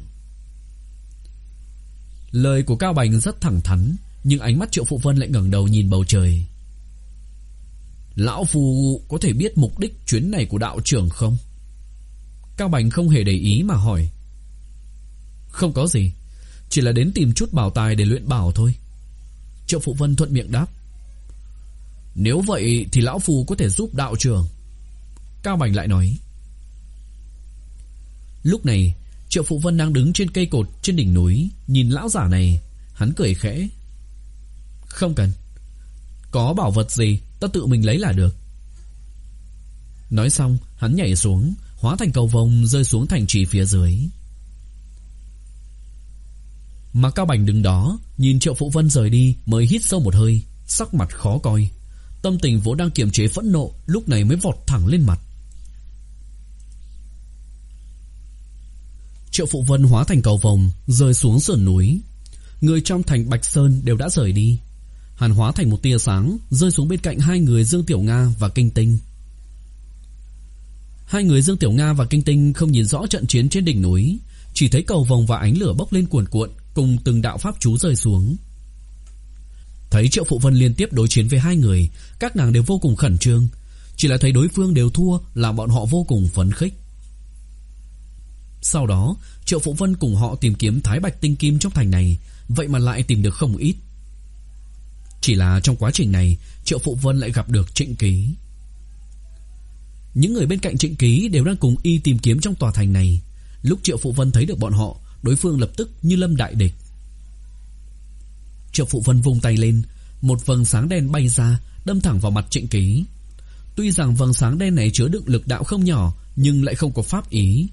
Lời của Cao Bành rất thẳng thắn, nhưng ánh mắt Triệu Phụ Vân lại ngẩng đầu nhìn bầu trời. Lão phu có thể biết mục đích chuyến này của đạo trưởng không? Cao Bành không hề để ý mà hỏi. Không có gì, chỉ là đến tìm chút bảo tài để luyện bảo thôi. Triệu Phụ Vân thuận miệng đáp. Nếu vậy thì lão phu có thể giúp đạo trưởng. Cao Bành lại nói. Lúc này Triệu Phụ Vân đang đứng trên cây cột trên đỉnh núi, nhìn lão giả này. Hắn cười khẽ. Không cần, có bảo vật gì ta tự mình lấy là được. Nói xong hắn nhảy xuống, hóa thành cầu vồng rơi xuống thành trì phía dưới. Mà Cao Bành đứng đó nhìn Triệu Phụ Vân rời đi mới hít sâu một hơi, sắc mặt khó coi. Tâm tình vốn đang kiềm chế phẫn nộ lúc này mới vọt thẳng lên mặt. Triệu Phụ Vân hóa thành cầu vồng rơi xuống sườn núi. Người trong thành Bạch Sơn đều đã rời đi. Hắn hóa thành một tia sáng rơi xuống bên cạnh hai người Dương Tiểu Nga và Kinh Tinh. Hai người Dương Tiểu Nga và Kinh Tinh không nhìn rõ trận chiến trên đỉnh núi, chỉ thấy cầu vồng và ánh lửa bốc lên cuồn cuộn cùng từng đạo pháp chú rơi xuống. Thấy Triệu Phụ Vân liên tiếp đối chiến với hai người, các nàng đều vô cùng khẩn trương. Chỉ là thấy đối phương đều thua làm bọn họ vô cùng phấn khích. Sau đó Triệu Phụ Vân cùng họ tìm kiếm Thái Bạch tinh kim trong thành này, vậy mà lại tìm được không ít. Chỉ là trong quá trình này Triệu Phụ Vân lại gặp được Trịnh Ký. Những người bên cạnh Trịnh Ký đều đang cùng y tìm kiếm trong tòa thành này. Lúc Triệu Phụ Vân thấy được bọn họ, đối phương lập tức như lâm đại địch. Triệu Phụ Vân vung tay lên, một vầng sáng đen bay ra, đâm thẳng vào mặt Trịnh Ký. Tuy rằng vầng sáng đen này chứa đựng lực đạo không nhỏ, nhưng lại không có pháp ý.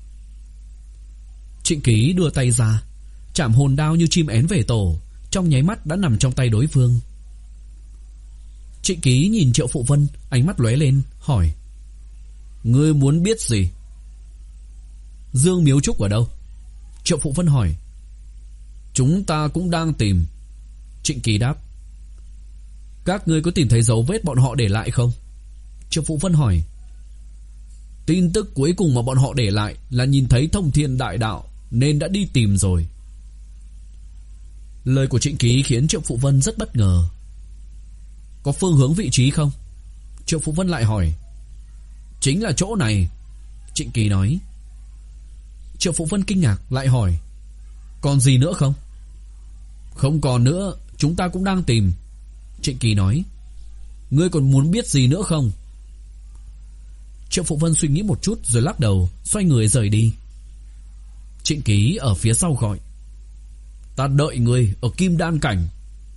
Trịnh Ký đưa tay ra, chạm hồn đao như chim én về tổ, trong nháy mắt đã nằm trong tay đối phương. Trịnh Ký nhìn Triệu Phụ Vân, ánh mắt lóe lên, hỏi: Ngươi muốn biết gì? Dương Miếu Trúc ở đâu? Triệu Phụ Vân hỏi. Chúng ta cũng đang tìm. Trịnh Ký đáp. Các ngươi có tìm thấy dấu vết bọn họ để lại không? Triệu Phụ Vân hỏi. Tin tức cuối cùng mà bọn họ để lại là nhìn thấy Thông Thiên Đại Đạo, nên đã đi tìm rồi. Lời của Trịnh Ký khiến Triệu Phụ Vân rất bất ngờ. Có phương hướng vị trí không? Triệu Phụ Vân lại hỏi. Chính là chỗ này, Trịnh Ký nói. Triệu Phụ Vân kinh ngạc lại hỏi. Còn gì nữa không? Không còn nữa, chúng ta cũng đang tìm, Trịnh Ký nói. Ngươi còn muốn biết gì nữa không? Triệu Phụ Vân suy nghĩ một chút rồi lắc đầu, xoay người rời đi. Trịnh Ký ở phía sau gọi. Ta đợi ngươi ở Kim Đan Cảnh.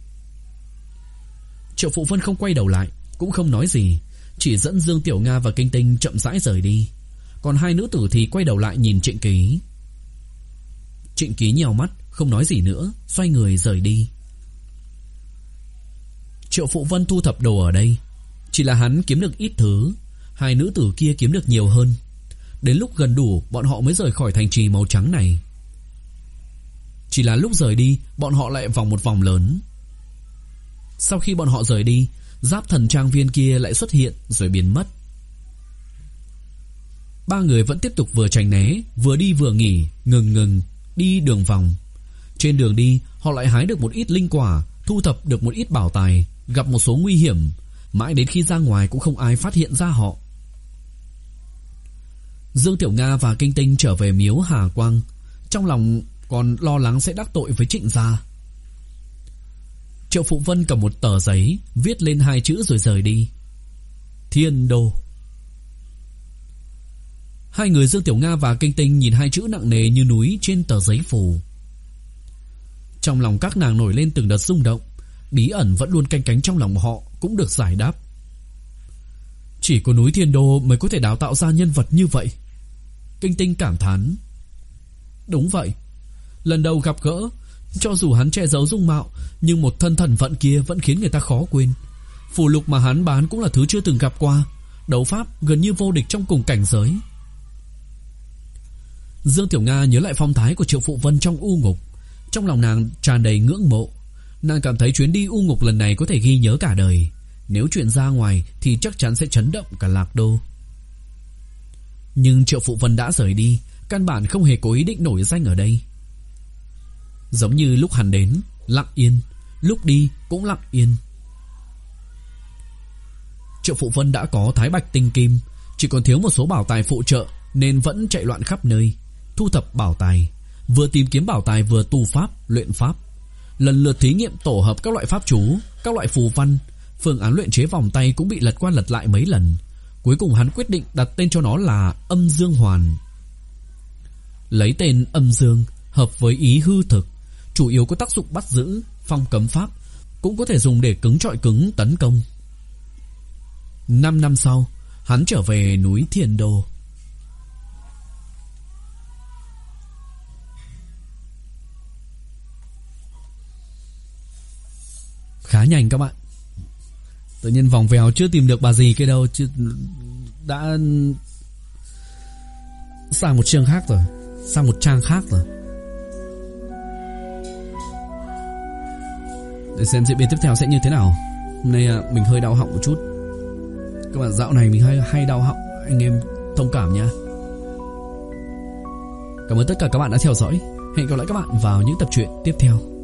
Triệu Phụ Vân không quay đầu lại, cũng không nói gì, chỉ dẫn Dương Tiểu Nga và Kinh Tinh chậm rãi rời đi. Còn hai nữ tử thì quay đầu lại nhìn Trịnh Ký. Trịnh Ký nhèo mắt, không nói gì nữa, xoay người rời đi. Triệu Phụ Vân thu thập đồ ở đây. Chỉ là hắn kiếm được ít thứ, hai nữ tử kia kiếm được nhiều hơn. Đến lúc gần đủ, bọn họ mới rời khỏi thành trì màu trắng này. Chỉ là lúc rời đi, bọn họ lại vòng một vòng lớn. Sau khi bọn họ rời đi, Giáp Thần trang viên kia lại xuất hiện rồi biến mất. Ba người vẫn tiếp tục vừa tránh né, vừa đi vừa nghỉ, ngừng ngừng đi đường vòng. Trên đường đi, họ lại hái được một ít linh quả, thu thập được một ít bảo tài, gặp một số nguy hiểm, mãi đến khi ra ngoài cũng không ai phát hiện ra họ. Dương Tiểu Nga và Kinh Tinh trở về miếu Hà Quang, trong lòng còn lo lắng sẽ đắc tội với Trịnh gia. Triệu Phụ Vân cầm một tờ giấy, viết lên hai chữ rồi rời đi. Thiên Đô. Hai người Dương Tiểu Nga và Kinh Tinh nhìn hai chữ nặng nề như núi trên tờ giấy phù. Trong lòng các nàng nổi lên từng đợt rung động, bí ẩn vẫn luôn canh cánh trong lòng họ cũng được giải đáp. Chỉ có núi Thiên Đô mới có thể đào tạo ra nhân vật như vậy, Kinh Tinh cảm thán. Đúng vậy, lần đầu gặp gỡ, cho dù hắn che giấu dung mạo, nhưng một thân thần vận kia vẫn khiến người ta khó quên. Phù lục mà hắn bán cũng là thứ chưa từng gặp qua, đấu pháp gần như vô địch trong cùng cảnh giới. Dương Tiểu Nga nhớ lại phong thái của Triệu Phụ Vân trong U Ngục, trong lòng nàng tràn đầy ngưỡng mộ. Nàng cảm thấy chuyến đi U Ngục lần này có thể ghi nhớ cả đời, nếu chuyện ra ngoài thì chắc chắn sẽ chấn động cả Lạc Đô. Nhưng Triệu Phụ Vân đã rời đi, căn bản không hề có ý định nổi danh ở đây. Giống như lúc hắn đến, lặng yên, lúc đi cũng lặng yên. Triệu Phụ Vân đã có Thái Bạch tinh kim, chỉ còn thiếu một số bảo tài phụ trợ nên vẫn chạy loạn khắp nơi, thu thập bảo tài, vừa tìm kiếm bảo tài vừa tu pháp, luyện pháp, lần lượt thí nghiệm tổ hợp các loại pháp chú, các loại phù văn. Phương án luyện chế vòng tay cũng bị lật qua lật lại mấy lần. Cuối cùng hắn quyết định đặt tên cho nó là Âm Dương Hoàn. Lấy tên âm dương hợp với ý hư thực, chủ yếu có tác dụng bắt giữ, phong cấm pháp, cũng có thể dùng để cứng trọi cứng tấn công. Năm năm sau, hắn trở về núi Thiên Đô. Khá nhanh các bạn. Tự nhiên vòng vèo chưa tìm được bà gì kia đâu, chứ đã sang một chương khác rồi. sang một trang khác rồi. Để xem diễn biến tiếp theo sẽ như thế nào. Hôm nay mình hơi đau họng một chút. Các bạn, dạo này mình hay hay đau họng, anh em thông cảm nhá. Cảm ơn tất cả các bạn đã theo dõi. Hẹn gặp lại các bạn vào những tập truyện tiếp theo.